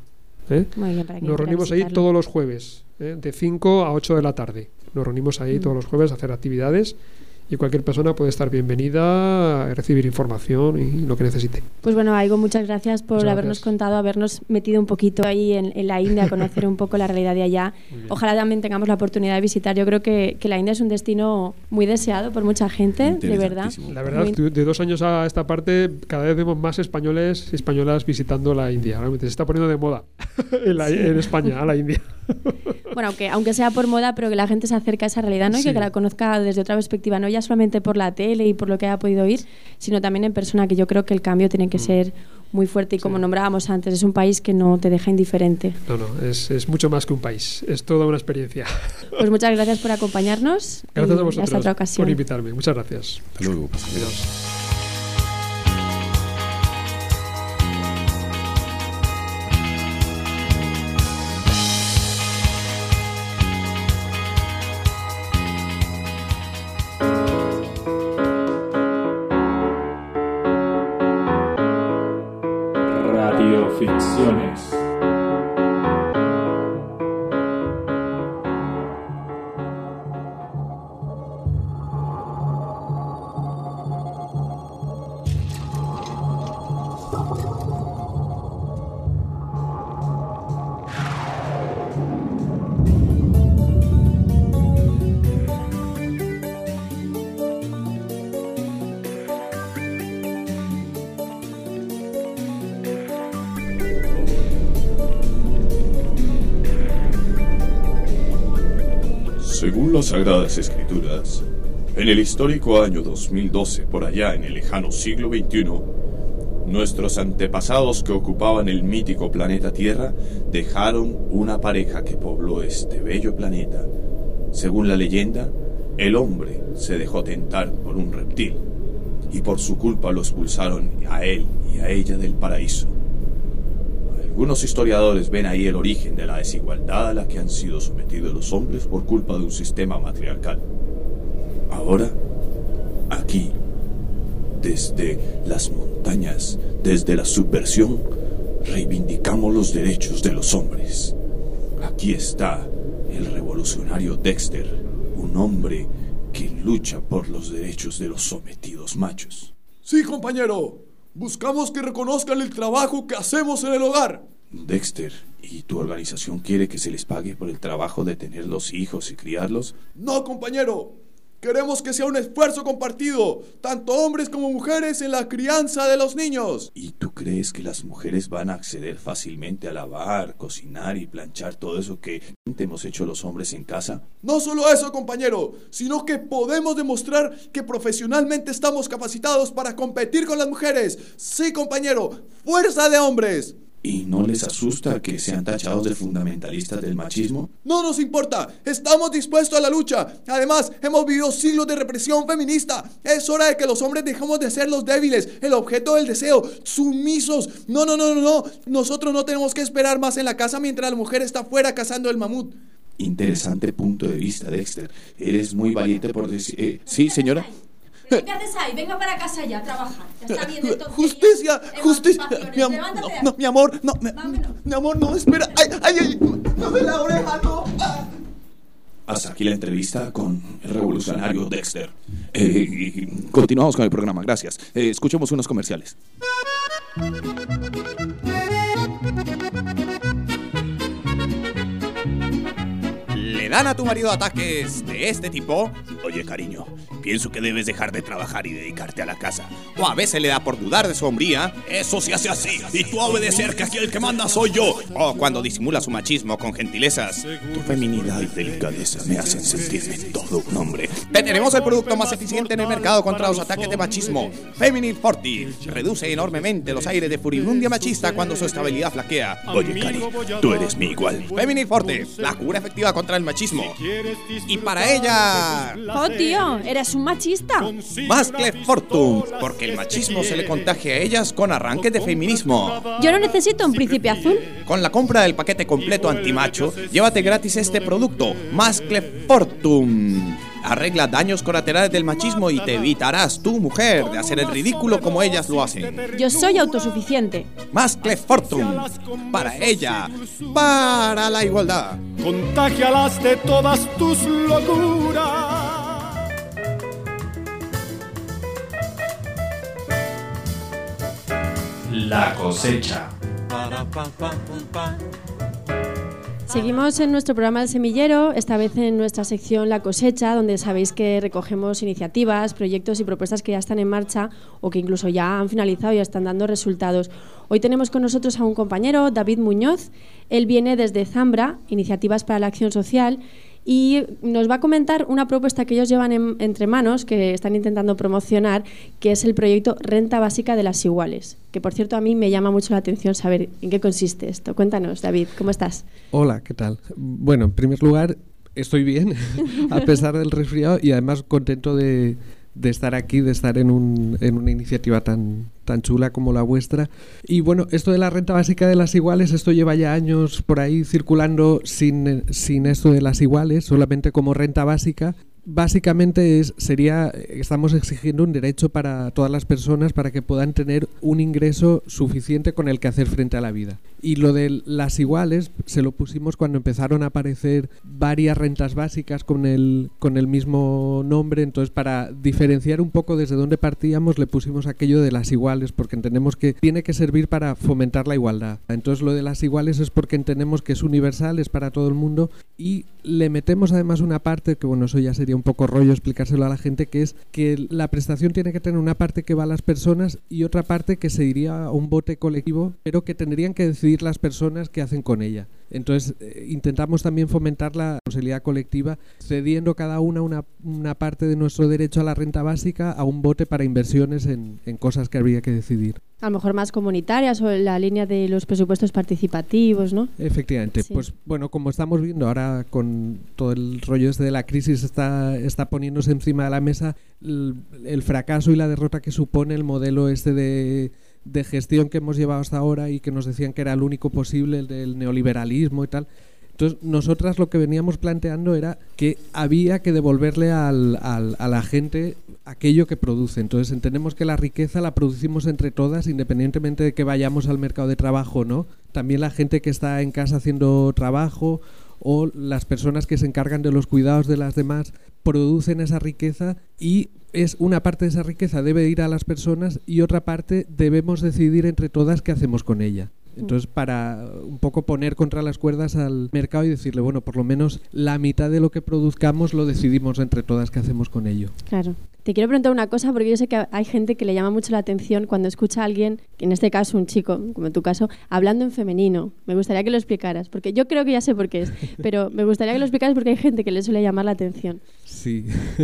¿eh? Muy bien, para quien Nos quiera reunimos ahí visitarlo. todos los jueves, ¿eh? de cinco a ocho de la tarde. Nos reunimos ahí Mm. todos los jueves a hacer actividades y cualquier persona puede estar bienvenida a recibir información y lo que necesite. Pues bueno, Aigo, muchas gracias por Muchas habernos gracias. contado, habernos metido un poquito ahí en, en la India, a conocer un poco la realidad de allá. Ojalá también tengamos la oportunidad de visitar. Yo creo que, que la India es un destino muy deseado por mucha gente, de verdad. La verdad, Muy- de dos años a esta parte, cada vez vemos más españoles y españolas visitando la India. Realmente se está poniendo de moda en, la- en España, a la India. Bueno, aunque, aunque sea por moda, pero que la gente se acerque a esa realidad, ¿no? Y Sí. que la conozca desde otra perspectiva, no ya solamente por la tele y por lo que haya podido oír, sino también en persona, que yo creo que el cambio tiene que ser muy fuerte y como Sí. nombrábamos antes, es un país que no te deja indiferente. No, no, es, es mucho más que un país, es toda una experiencia. Pues muchas gracias por acompañarnos. Gracias y a vosotros hasta otra ocasión. por invitarme. Muchas gracias. Hasta luego. Adiós. Radioficciones. Según las Sagradas Escrituras, en el histórico año dos mil doce, por allá en el lejano siglo veintiuno, nuestros antepasados que ocupaban el mítico planeta Tierra dejaron una pareja que pobló este bello planeta. Según la leyenda, el hombre se dejó tentar por un reptil y por su culpa lo expulsaron a él y a ella del paraíso. Algunos historiadores ven ahí el origen de la desigualdad a la que han sido sometidos los hombres por culpa de un sistema matriarcal. Ahora, aquí, desde las montañas, desde la subversión, reivindicamos los derechos de los hombres. Aquí está el revolucionario Dexter, un hombre que lucha por los derechos de los sometidos machos. Sí, compañero. Buscamos que reconozcan el trabajo que hacemos en el hogar. Dexter, ¿y tu organización quiere que se les pague por el trabajo de tener los hijos y criarlos? No, compañero. Queremos que sea un esfuerzo compartido, tanto hombres como mujeres, en la crianza de los niños. ¿Y tú crees que las mujeres van a acceder fácilmente a lavar, cocinar y planchar todo eso que hemos hecho los hombres en casa? No solo eso, compañero, sino que podemos demostrar que profesionalmente estamos capacitados para competir con las mujeres. Sí, compañero, fuerza de hombres. ¿Y no les asusta que sean tachados de fundamentalistas del machismo? No nos importa, estamos dispuestos a la lucha. Además, hemos vivido siglos de represión feminista. Es hora de que los hombres dejemos de ser los débiles, el objeto del deseo, sumisos. No, no, no, no, no. Nosotros no tenemos que esperar más en la casa mientras la mujer está fuera cazando el mamut. Interesante punto de vista, Dexter. Eres muy valiente por decir... Eh, ¿Sí, señora? ¿Qué haces ahí? Venga para casa ya a trabajar. Ya está bien de tonterías. Justicia, justicia. Emancipaciones. Mi, am Levántate no, de no, ahí. mi amor, no, mi, Vámonos. mi amor, no, espera. Ay, ay, ay, no de la oreja, no. Ah. Hasta aquí la entrevista con el revolucionario Dexter. Eh, continuamos con el programa, gracias. Eh, escuchemos unos comerciales. ¿Le dan a tu marido ataques de este tipo? Oye, cariño, pienso que debes dejar de trabajar y dedicarte a la casa. O a veces le da por dudar de su hombría. Eso se hace así, y tú a obedecer, que aquí el que manda soy yo. O cuando disimula su machismo con gentilezas. Tu feminidad y delicadeza me hacen sentirme todo un hombre. Tenemos el producto más eficiente en el mercado contra los ataques de machismo. Feminil Forti. Reduce enormemente los aires de furibundia machista cuando su estabilidad flaquea. Oye, Cari, tú eres mi igual. Feminil Forte, la cura efectiva contra el machismo. Y para ella... ¡Oh, tío! ¡Eres un machista! Mascle Fortum, porque el machismo se le contagia a ellas con arranques de feminismo. Yo no necesito un príncipe azul. Con la compra del paquete completo antimacho, llévate gratis este producto, Mascle Fortum. Arregla daños colaterales del machismo y te evitarás, tú, mujer, de hacer el ridículo como ellas lo hacen. Yo soy autosuficiente. Más Clef Fortune. Para ella. Para la igualdad. Contágialas de todas tus locuras. La cosecha. Seguimos en nuestro programa El Semillero, esta vez en nuestra sección La Cosecha, donde sabéis que recogemos iniciativas, proyectos y propuestas que ya están en marcha o que incluso ya han finalizado y ya están dando resultados. Hoy tenemos con nosotros a un compañero, David Muñoz. Él viene desde Zambra, Iniciativas para la Acción Social, y nos va a comentar una propuesta que ellos llevan en, entre manos, que están intentando promocionar, que es el proyecto Renta Básica de las Iguales, que por cierto a mí me llama mucho la atención saber en qué consiste esto. Cuéntanos, David, ¿cómo estás? Hola, ¿qué tal? Bueno, en primer lugar, estoy bien, a pesar del resfriado, y además contento de, de estar aquí, de estar en, un, en una iniciativa tan, tan chula como la vuestra. Y bueno, esto de la renta básica de las iguales, esto lleva ya años por ahí circulando sin, sin esto de las iguales, solamente como renta básica. Básicamente es, sería, estamos exigiendo un derecho para todas las personas para que puedan tener un ingreso suficiente con el que hacer frente a la vida. Y lo de las iguales se lo pusimos cuando empezaron a aparecer varias rentas básicas con el, con el mismo nombre. Entonces, para diferenciar un poco desde dónde partíamos, le pusimos aquello de las iguales, porque entendemos que tiene que servir para fomentar la igualdad. Entonces, lo de las iguales es porque entendemos que es universal, es para todo el mundo, y le metemos además una parte, que bueno, eso ya sería un poco rollo explicárselo a la gente, que es que la prestación tiene que tener una parte que va a las personas y otra parte que se iría a un bote colectivo, pero que tendrían que decidir las personas qué hacen con ella. Entonces eh, intentamos también fomentar la responsabilidad colectiva, cediendo cada una, una una parte de nuestro derecho a la renta básica a un bote para inversiones en, en cosas que habría que decidir. A lo mejor más comunitarias o en la línea de los presupuestos participativos, ¿no? Efectivamente. Sí. Pues bueno, como estamos viendo ahora con todo el rollo este de la crisis, está, está poniéndose encima de la mesa el, el fracaso y la derrota que supone el modelo este de... de gestión que hemos llevado hasta ahora y que nos decían que era el único posible, el del neoliberalismo y tal. Entonces, nosotras lo que veníamos planteando era que había que devolverle al, al, a la gente aquello que produce. Entonces, entendemos que la riqueza la producimos entre todas, independientemente de que vayamos al mercado de trabajo o no. También la gente que está en casa haciendo trabajo o las personas que se encargan de los cuidados de las demás producen esa riqueza, y es una parte de esa riqueza debe ir a las personas y otra parte debemos decidir entre todas qué hacemos con ella. Entonces, para un poco poner contra las cuerdas al mercado y decirle, bueno, por lo menos la mitad de lo que produzcamos lo decidimos entre todas qué hacemos con ello. Claro. Te quiero preguntar una cosa, porque yo sé que hay gente que le llama mucho la atención cuando escucha a alguien, en este caso un chico, como en tu caso, hablando en femenino. Me gustaría que lo explicaras, porque yo creo que ya sé por qué es, pero me gustaría que lo explicaras porque hay gente que le suele llamar la atención. Sí,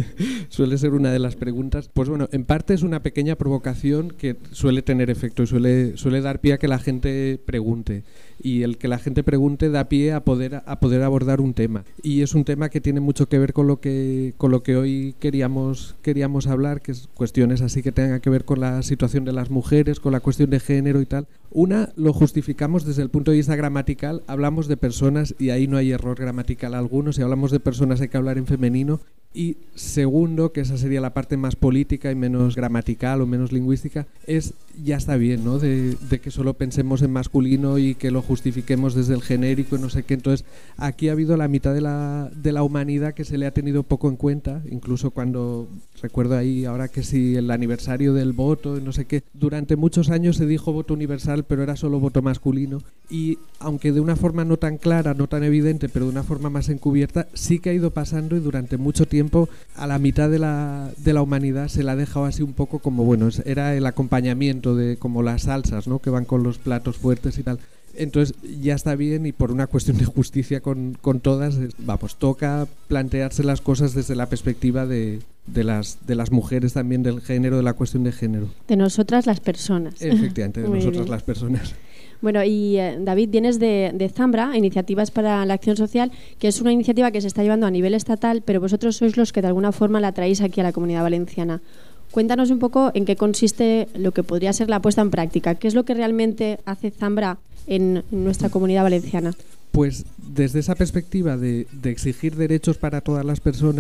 suele ser una de las preguntas. Pues bueno, en parte es una pequeña provocación que suele tener efecto y suele, suele dar pie a que la gente pregunte. Y el que la gente pregunte da pie a poder, a poder abordar un tema. Y es un tema que tiene mucho que ver con lo que, con lo que hoy queríamos, queríamos hablar, que es cuestiones así que tengan que ver con la situación de las mujeres, con la cuestión de género y tal. Una, lo justificamos desde el punto de vista gramatical, hablamos de personas y ahí no hay error gramatical alguno, si hablamos de personas hay que hablar en femenino. Y segundo, que esa sería la parte más política y menos gramatical o menos lingüística, es ya está bien, ¿no? De, de que solo pensemos en masculino y que lo justifiquemos desde el genérico y no sé qué. Entonces, aquí ha habido la mitad de la, de la humanidad que se le ha tenido poco en cuenta, incluso cuando, recuerdo ahí ahora que sí, el aniversario del voto y no sé qué, durante muchos años se dijo voto universal, pero era solo voto masculino. Y aunque de una forma no tan clara, no tan evidente, pero de una forma más encubierta, sí que ha ido pasando y durante mucho tiempo a la mitad de la, de la humanidad se la ha dejado así un poco como, bueno, era el acompañamiento de como las salsas, ¿no? Que van con los platos fuertes y tal. Entonces ya está bien, y por una cuestión de justicia con, con todas, vamos, toca plantearse las cosas desde la perspectiva de, de, las, de las mujeres también, del género, de la cuestión de género. De nosotras las personas. Efectivamente, de Muy nosotras bien. las personas. Bueno, y eh, David, vienes de, de Zambra, Iniciativas para la Acción Social, que es una iniciativa que se está llevando a nivel estatal, pero vosotros sois los que de alguna forma la traéis aquí a la Comunidad Valenciana. Cuéntanos un poco en qué consiste lo que podría ser la puesta en práctica. ¿Qué es lo que realmente hace Zambra en, en nuestra Comunidad Valenciana? Pues desde esa perspectiva de, de exigir derechos para todas las personas,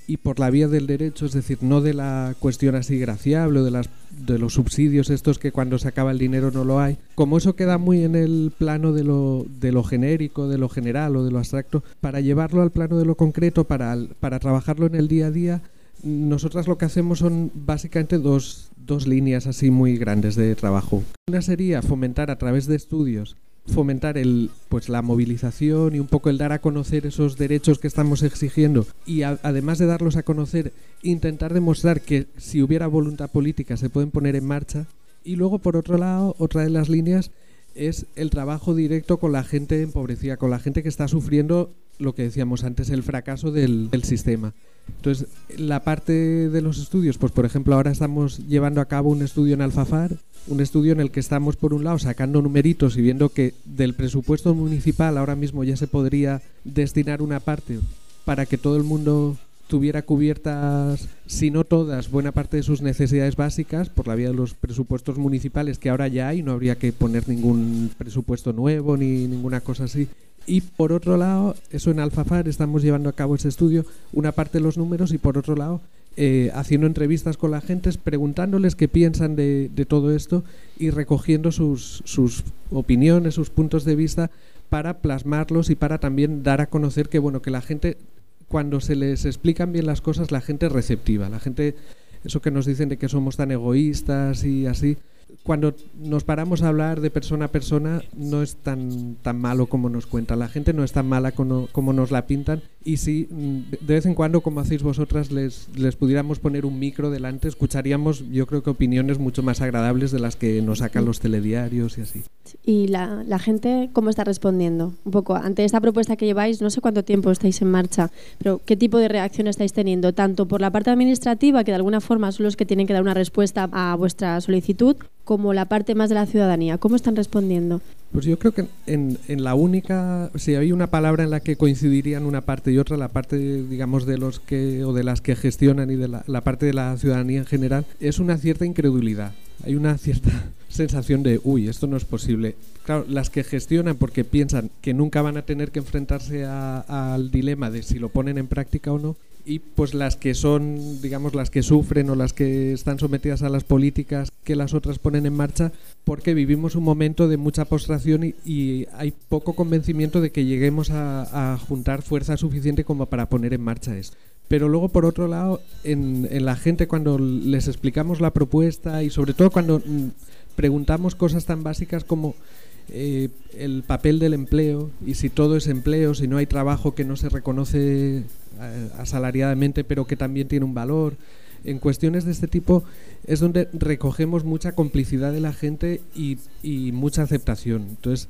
y por la vía del derecho, es decir, no de la cuestión así graciable o de, las, de los subsidios estos que cuando se acaba el dinero no lo hay. Como eso queda muy en el plano de lo, de lo genérico, de lo general o de lo abstracto, para llevarlo al plano de lo concreto, para, para trabajarlo en el día a día, nosotras lo que hacemos son básicamente dos, dos líneas así muy grandes de trabajo. Una sería fomentar a través de estudios fomentar el, pues la movilización y un poco el dar a conocer esos derechos que estamos exigiendo y a, además de darlos a conocer, intentar demostrar que si hubiera voluntad política se pueden poner en marcha. Y luego, por otro lado, otra de las líneas es el trabajo directo con la gente empobrecida, con la gente que está sufriendo lo que decíamos antes, el fracaso del, del sistema. Entonces, la parte de los estudios, pues por ejemplo ahora estamos llevando a cabo un estudio en Alfafar, un estudio en el que estamos por un lado sacando numeritos y viendo que del presupuesto municipal ahora mismo ya se podría destinar una parte para que todo el mundo tuviera cubiertas, si no todas, buena parte de sus necesidades básicas por la vía de los presupuestos municipales que ahora ya hay, no habría que poner ningún presupuesto nuevo ni ninguna cosa así. Y por otro lado, eso en Alfafar estamos llevando a cabo ese estudio, una parte de los números y por otro lado eh, haciendo entrevistas con la gente, preguntándoles qué piensan de, de todo esto y recogiendo sus, sus opiniones, sus puntos de vista para plasmarlos y para también dar a conocer que bueno que la gente, cuando se les explican bien las cosas, la gente es receptiva, la gente, eso que nos dicen de que somos tan egoístas y así, cuando nos paramos a hablar de persona a persona no es tan, tan malo como nos cuentan. La gente no es tan mala como, como nos la pintan y si de vez en cuando, como hacéis vosotras, les, les pudiéramos poner un micro delante, escucharíamos yo creo que opiniones mucho más agradables de las que nos sacan los telediarios y así. ¿Y la, la gente cómo está respondiendo? Un poco, ante esta propuesta que lleváis, no sé cuánto tiempo estáis en marcha, pero ¿qué tipo de reacción estáis teniendo? Tanto por la parte administrativa, que de alguna forma son los que tienen que dar una respuesta a vuestra solicitud, como la parte más de la ciudadanía. ¿Cómo están respondiendo? Pues yo creo que en, en la única, si hay una palabra en la que coincidirían una parte y otra, la parte, digamos, de los que o de las que gestionan y de la, la parte de la ciudadanía en general, es una cierta incredulidad. Hay una cierta sensación de, uy, esto no es posible. Claro, las que gestionan porque piensan que nunca van a tener que enfrentarse a, al dilema de si lo ponen en práctica o no, y pues las que son, digamos, las que sufren o las que están sometidas a las políticas que las otras ponen en marcha, porque vivimos un momento de mucha postración y, y hay poco convencimiento de que lleguemos a, a juntar fuerza suficiente como para poner en marcha esto. Pero luego, por otro lado, en, en la gente, cuando les explicamos la propuesta y sobre todo cuando mm, preguntamos cosas tan básicas como eh, el papel del empleo y si todo es empleo, si no hay trabajo que no se reconoce eh, asalariadamente pero que también tiene un valor, en cuestiones de este tipo es donde recogemos mucha complicidad de la gente y, y mucha aceptación. Entonces,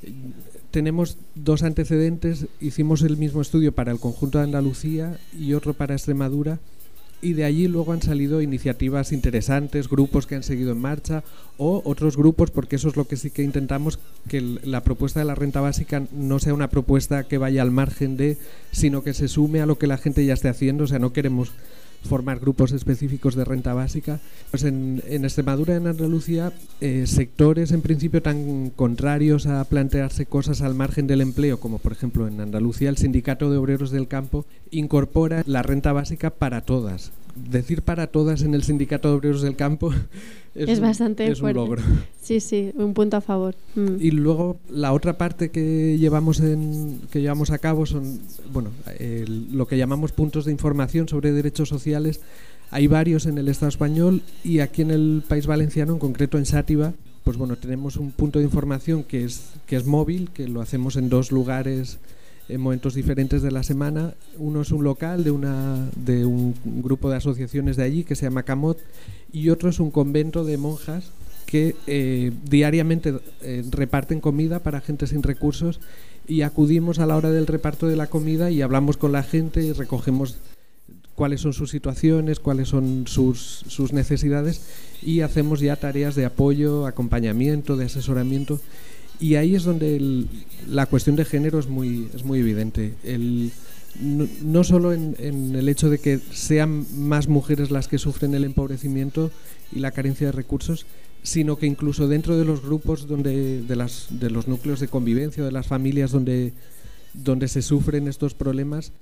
tenemos dos antecedentes, hicimos el mismo estudio para el conjunto de Andalucía y otro para Extremadura y de allí luego han salido iniciativas interesantes, grupos que han seguido en marcha o otros grupos, porque eso es lo que sí que intentamos, que la propuesta de la renta básica no sea una propuesta que vaya al margen de, sino que se sume a lo que la gente ya esté haciendo. O sea, no queremos formar grupos específicos de renta básica. Pues en, en Extremadura y en Andalucía, eh, sectores en principio tan contrarios a plantearse cosas al margen del empleo, como por ejemplo en Andalucía el Sindicato de Obreros del Campo incorpora la renta básica para todas. Decir para todas en el Sindicato de Obreros del Campo es, es un, bastante es un fuerte. logro. Sí, sí, un punto a favor. Mm. Y luego la otra parte que llevamos en, que llevamos a cabo son, bueno, el, lo que llamamos puntos de información sobre derechos sociales. Hay varios en el Estado español y aquí en el País Valenciano, en concreto en Xàtiva, pues bueno, tenemos un punto de información que es que es móvil, que lo hacemos en dos lugares en momentos diferentes de la semana. Uno es un local de una de un grupo de asociaciones de allí que se llama Camot y otro es un convento de monjas que eh, diariamente eh, reparten comida para gente sin recursos y acudimos a la hora del reparto de la comida y hablamos con la gente y recogemos cuáles son sus situaciones, cuáles son sus, sus necesidades y hacemos ya tareas de apoyo, acompañamiento, de asesoramiento. Y ahí es donde el, la cuestión de género es muy, es muy evidente. El, no, no solo en, en el hecho de que sean más mujeres las que sufren el empobrecimiento y la carencia de recursos, sino que incluso dentro de los grupos donde, de, las, de los núcleos de convivencia, de las familias donde, donde se sufren estos problemas,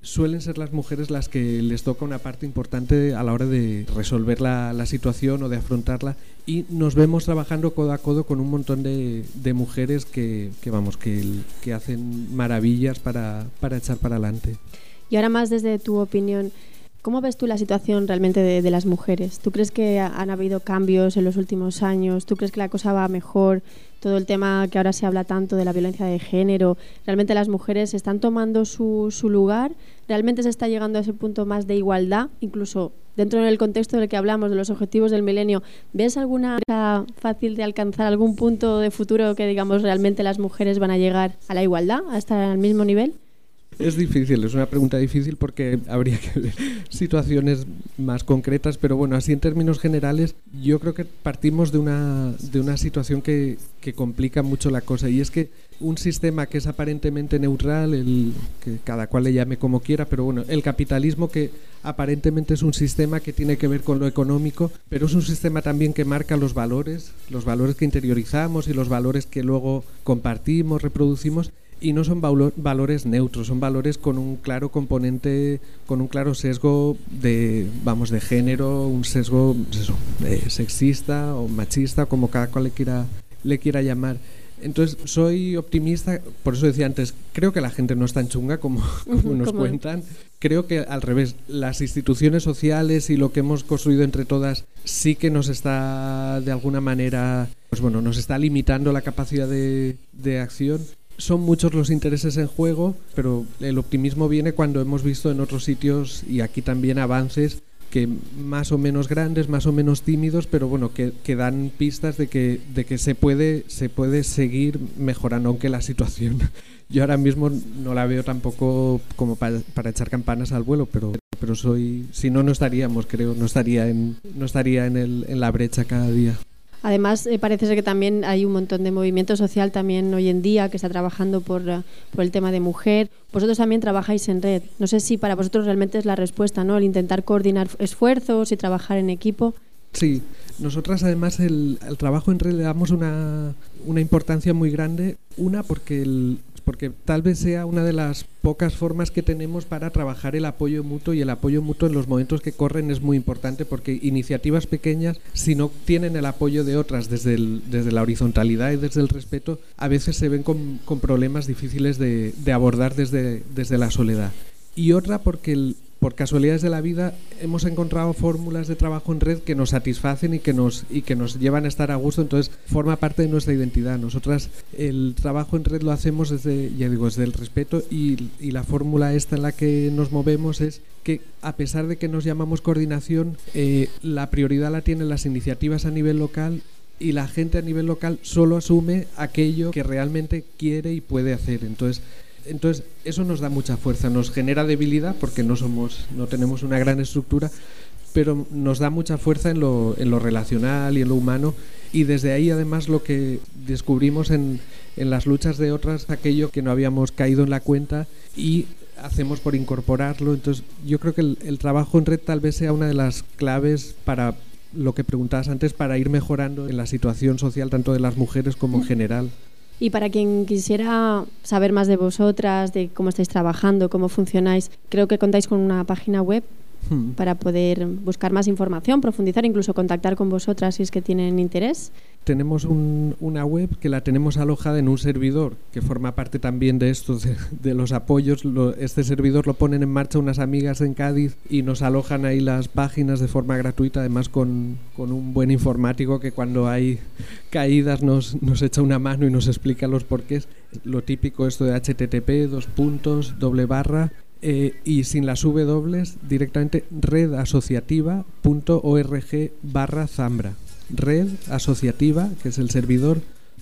suelen ser las mujeres las que les toca una parte importante a la hora de resolver la, la situación o de afrontarla, y nos vemos trabajando codo a codo con un montón de, de mujeres que, que, vamos, que, que hacen maravillas para, para echar para adelante. Y ahora más desde tu opinión, ¿cómo ves tú la situación realmente de, de las mujeres? ¿Tú crees que han habido cambios en los últimos años? ¿Tú crees que la cosa va mejor? Todo el tema que ahora se habla tanto de la violencia de género, ¿realmente las mujeres están tomando su, su lugar? ¿Realmente se está llegando a ese punto más de igualdad? Incluso dentro del contexto del que hablamos, de los objetivos del milenio, ¿ves alguna manera fácil de alcanzar algún punto de futuro que, digamos, realmente las mujeres van a llegar a la igualdad, a estar al mismo nivel? Es difícil, es una pregunta difícil porque habría que ver situaciones más concretas, pero bueno, así en términos generales yo creo que partimos de una, de una situación que, que complica mucho la cosa, y es que un sistema que es aparentemente neutral, el, que cada cual le llame como quiera, pero bueno, el capitalismo, que aparentemente es un sistema que tiene que ver con lo económico, pero es un sistema también que marca los valores, los valores que interiorizamos y los valores que luego compartimos, reproducimos. Y no son valores neutros, son valores con un claro componente, con un claro sesgo de, vamos, de género, un sesgo eso, eh, sexista o machista, como cada cual le quiera, le quiera llamar. Entonces soy optimista, por eso decía antes, creo que la gente no es tan chunga como, como nos ¿Cómo? cuentan. Creo que al revés, las instituciones sociales y lo que hemos construido entre todas sí que nos está de alguna manera, pues bueno, nos está limitando la capacidad de, de acción. Son muchos los intereses en juego, pero el optimismo viene cuando hemos visto en otros sitios y aquí también avances que más o menos grandes, más o menos tímidos, pero bueno, que, que dan pistas de que, de que se puede, se puede seguir mejorando, aunque la situación yo ahora mismo no la veo tampoco como para, para echar campanas al vuelo, pero, pero soy, si no, no estaríamos, creo, no estaría en, no estaría en, el, en la brecha cada día. Además, eh, parece ser que también hay un montón de movimiento social también hoy en día que está trabajando por, por el tema de mujer. Vosotros también trabajáis en red. No sé si para vosotros realmente es la respuesta, ¿no? El intentar coordinar esfuerzos y trabajar en equipo. Sí, nosotras además el, el trabajo en red le damos una, una importancia muy grande. Una, porque el, porque tal vez sea una de las pocas formas que tenemos para trabajar el apoyo mutuo, y el apoyo mutuo en los momentos que corren es muy importante, porque iniciativas pequeñas, si no tienen el apoyo de otras desde, el, desde la horizontalidad y desde el respeto, a veces se ven con, con problemas difíciles de, de abordar desde, desde la soledad. Y otra porque el, por casualidades de la vida hemos encontrado fórmulas de trabajo en red que nos satisfacen y que nos, y que nos llevan a estar a gusto, entonces forma parte de nuestra identidad. Nosotras el trabajo en red lo hacemos desde, ya digo, desde el respeto, y, y la fórmula esta en la que nos movemos es que, a pesar de que nos llamamos coordinación, eh, la prioridad la tienen las iniciativas a nivel local, y la gente a nivel local solo asume aquello que realmente quiere y puede hacer. Entonces Entonces eso nos da mucha fuerza, nos genera debilidad porque no somos, no tenemos una gran estructura, pero nos da mucha fuerza en lo, en lo relacional y en lo humano, y desde ahí además lo que descubrimos en, en las luchas de otras, aquello que no habíamos caído en la cuenta y hacemos por incorporarlo. Entonces yo creo que el, el trabajo en red tal vez sea una de las claves para lo que preguntabas antes, para ir mejorando en la situación social tanto de las mujeres como en general. Y para quien quisiera saber más de vosotras, de cómo estáis trabajando, cómo funcionáis, creo que contáis con una página web hmm. para poder buscar más información, profundizar, incluso contactar con vosotras si es que tienen interés. Tenemos un, una web que la tenemos alojada en un servidor que forma parte también de esto, de, de los apoyos. Lo, este servidor lo ponen en marcha unas amigas en Cádiz y nos alojan ahí las páginas de forma gratuita, además con, con un buen informático que cuando hay caídas nos, nos echa una mano y nos explica los porqués. Lo típico esto de H T T P, dos puntos, doble barra, eh, y sin las W directamente redasociativa punto org barra Zambra. Red asociativa, que es el servidor,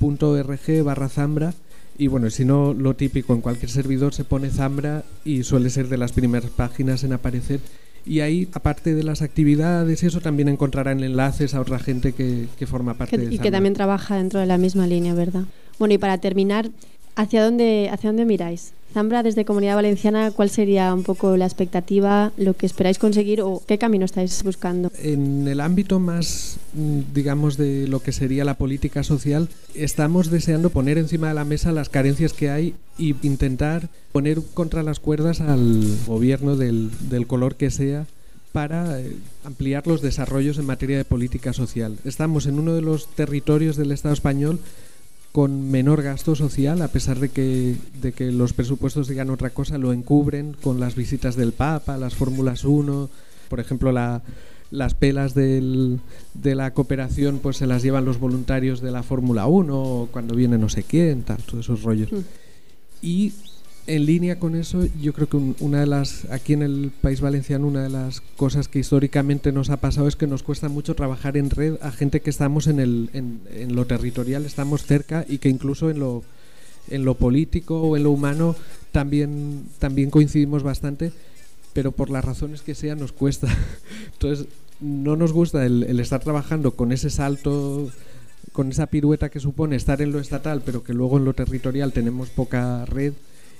.org barra Zambra, y bueno, si no, lo típico, en cualquier servidor se pone Zambra y suele ser de las primeras páginas en aparecer, y ahí, aparte de las actividades y eso, también encontrarán enlaces a otra gente que, que forma parte que, de Zambra. Y que también trabaja dentro de la misma línea, ¿verdad? Bueno, y para terminar, ¿Hacia dónde, hacia dónde miráis? Zambra, desde Comunidad Valenciana, ¿cuál sería un poco la expectativa, lo que esperáis conseguir o qué camino estáis buscando? En el ámbito más, digamos, de lo que sería la política social, estamos deseando poner encima de la mesa las carencias que hay e intentar poner contra las cuerdas al gobierno del, del color que sea para eh, ampliar los desarrollos en materia de política social. Estamos en uno de los territorios del Estado español con menor gasto social, a pesar de que, de que los presupuestos digan otra cosa, lo encubren con las visitas del Papa, las Fórmulas uno, por ejemplo, la, las pelas del, de la cooperación pues se las llevan los voluntarios de la Fórmula uno, o cuando viene no sé quién, tal, todos esos rollos. Mm. Y en línea con eso, yo creo que un, una de las, aquí en el País Valenciano, una de las cosas que históricamente nos ha pasado es que nos cuesta mucho trabajar en red a gente que estamos en, el, en, en lo territorial, estamos cerca y que incluso en lo, en lo político o en lo humano también, también coincidimos bastante, pero por las razones que sean nos cuesta. Entonces, no nos gusta el, el estar trabajando con ese salto, con esa pirueta que supone estar en lo estatal, pero que luego en lo territorial tenemos poca red.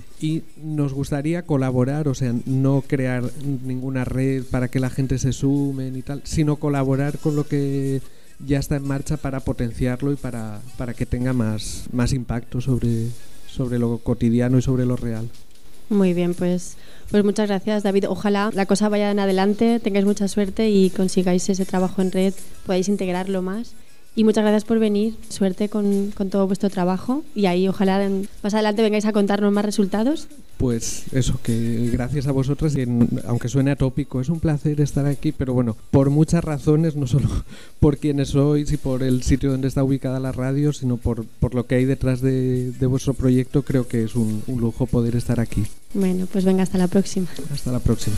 Y nos gustaría colaborar, o sea, no crear ninguna red para que la gente se sume y tal, sino colaborar con lo que ya está en marcha para potenciarlo y para, para que tenga más, más impacto sobre, sobre lo cotidiano y sobre lo real. Muy bien, pues, pues muchas gracias, David. Ojalá la cosa vaya en adelante, tengáis mucha suerte y consigáis ese trabajo en red, podáis integrarlo más. Y muchas gracias por venir, suerte con, con todo vuestro trabajo y ahí ojalá en, más adelante vengáis a contarnos más resultados. Pues eso, que gracias a vosotras, que aunque suene atópico, es un placer estar aquí, pero bueno, por muchas razones, no solo por quiénes sois y por el sitio donde está ubicada la radio, sino por, por lo que hay detrás de, de vuestro proyecto, creo que es un, un lujo poder estar aquí. Bueno, pues venga, hasta la próxima. Hasta la próxima.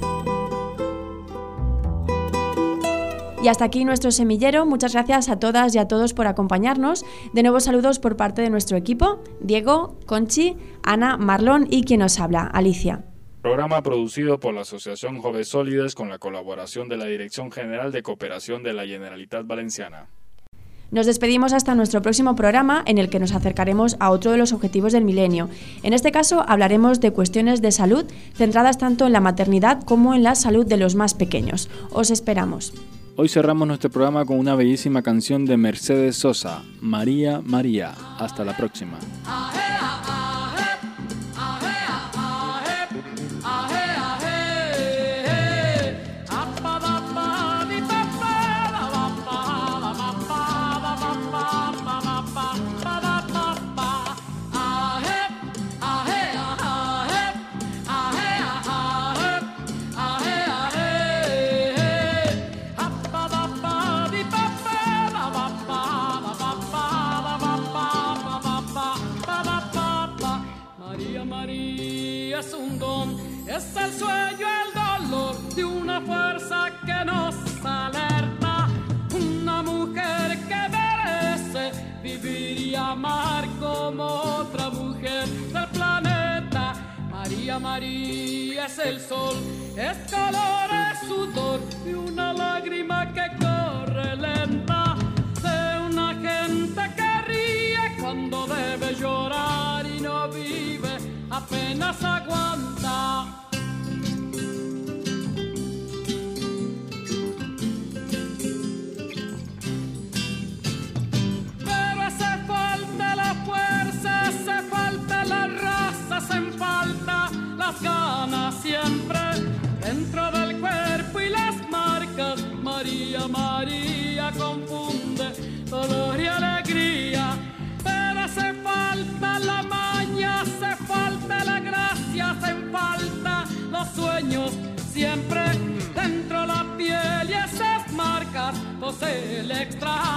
Y hasta aquí nuestro semillero. Muchas gracias a todas y a todos por acompañarnos. De nuevo saludos por parte de nuestro equipo, Diego, Conchi, Ana, Marlon y quien nos habla, Alicia. Programa producido por la Asociación Joves Sólides con la colaboración de la Dirección General de Cooperación de la Generalitat Valenciana. Nos despedimos hasta nuestro próximo programa en el que nos acercaremos a otro de los objetivos del milenio. En este caso hablaremos de cuestiones de salud centradas tanto en la maternidad como en la salud de los más pequeños. Os esperamos. Hoy cerramos nuestro programa con una bellísima canción de Mercedes Sosa, María, María. Hasta la próxima. Es el sueño, el dolor de una fuerza que nos alerta, una mujer que merece vivir y amar como otra mujer del planeta. María, María es el sol, es calor, es sudor y una lágrima que corre lenta de una gente que ríe cuando debe llorar y no vive, apenas aguanta. Pero hace falta la fuerza, hace falta la raza, hacen falta las ganas siempre dentro del cuerpo y las marcas. María, María confunde dolor y alegría. Pero hace falta la maña, hace falta la gracia, hacen falta los sueños siempre dentro la piel y esas marcas posee el extra.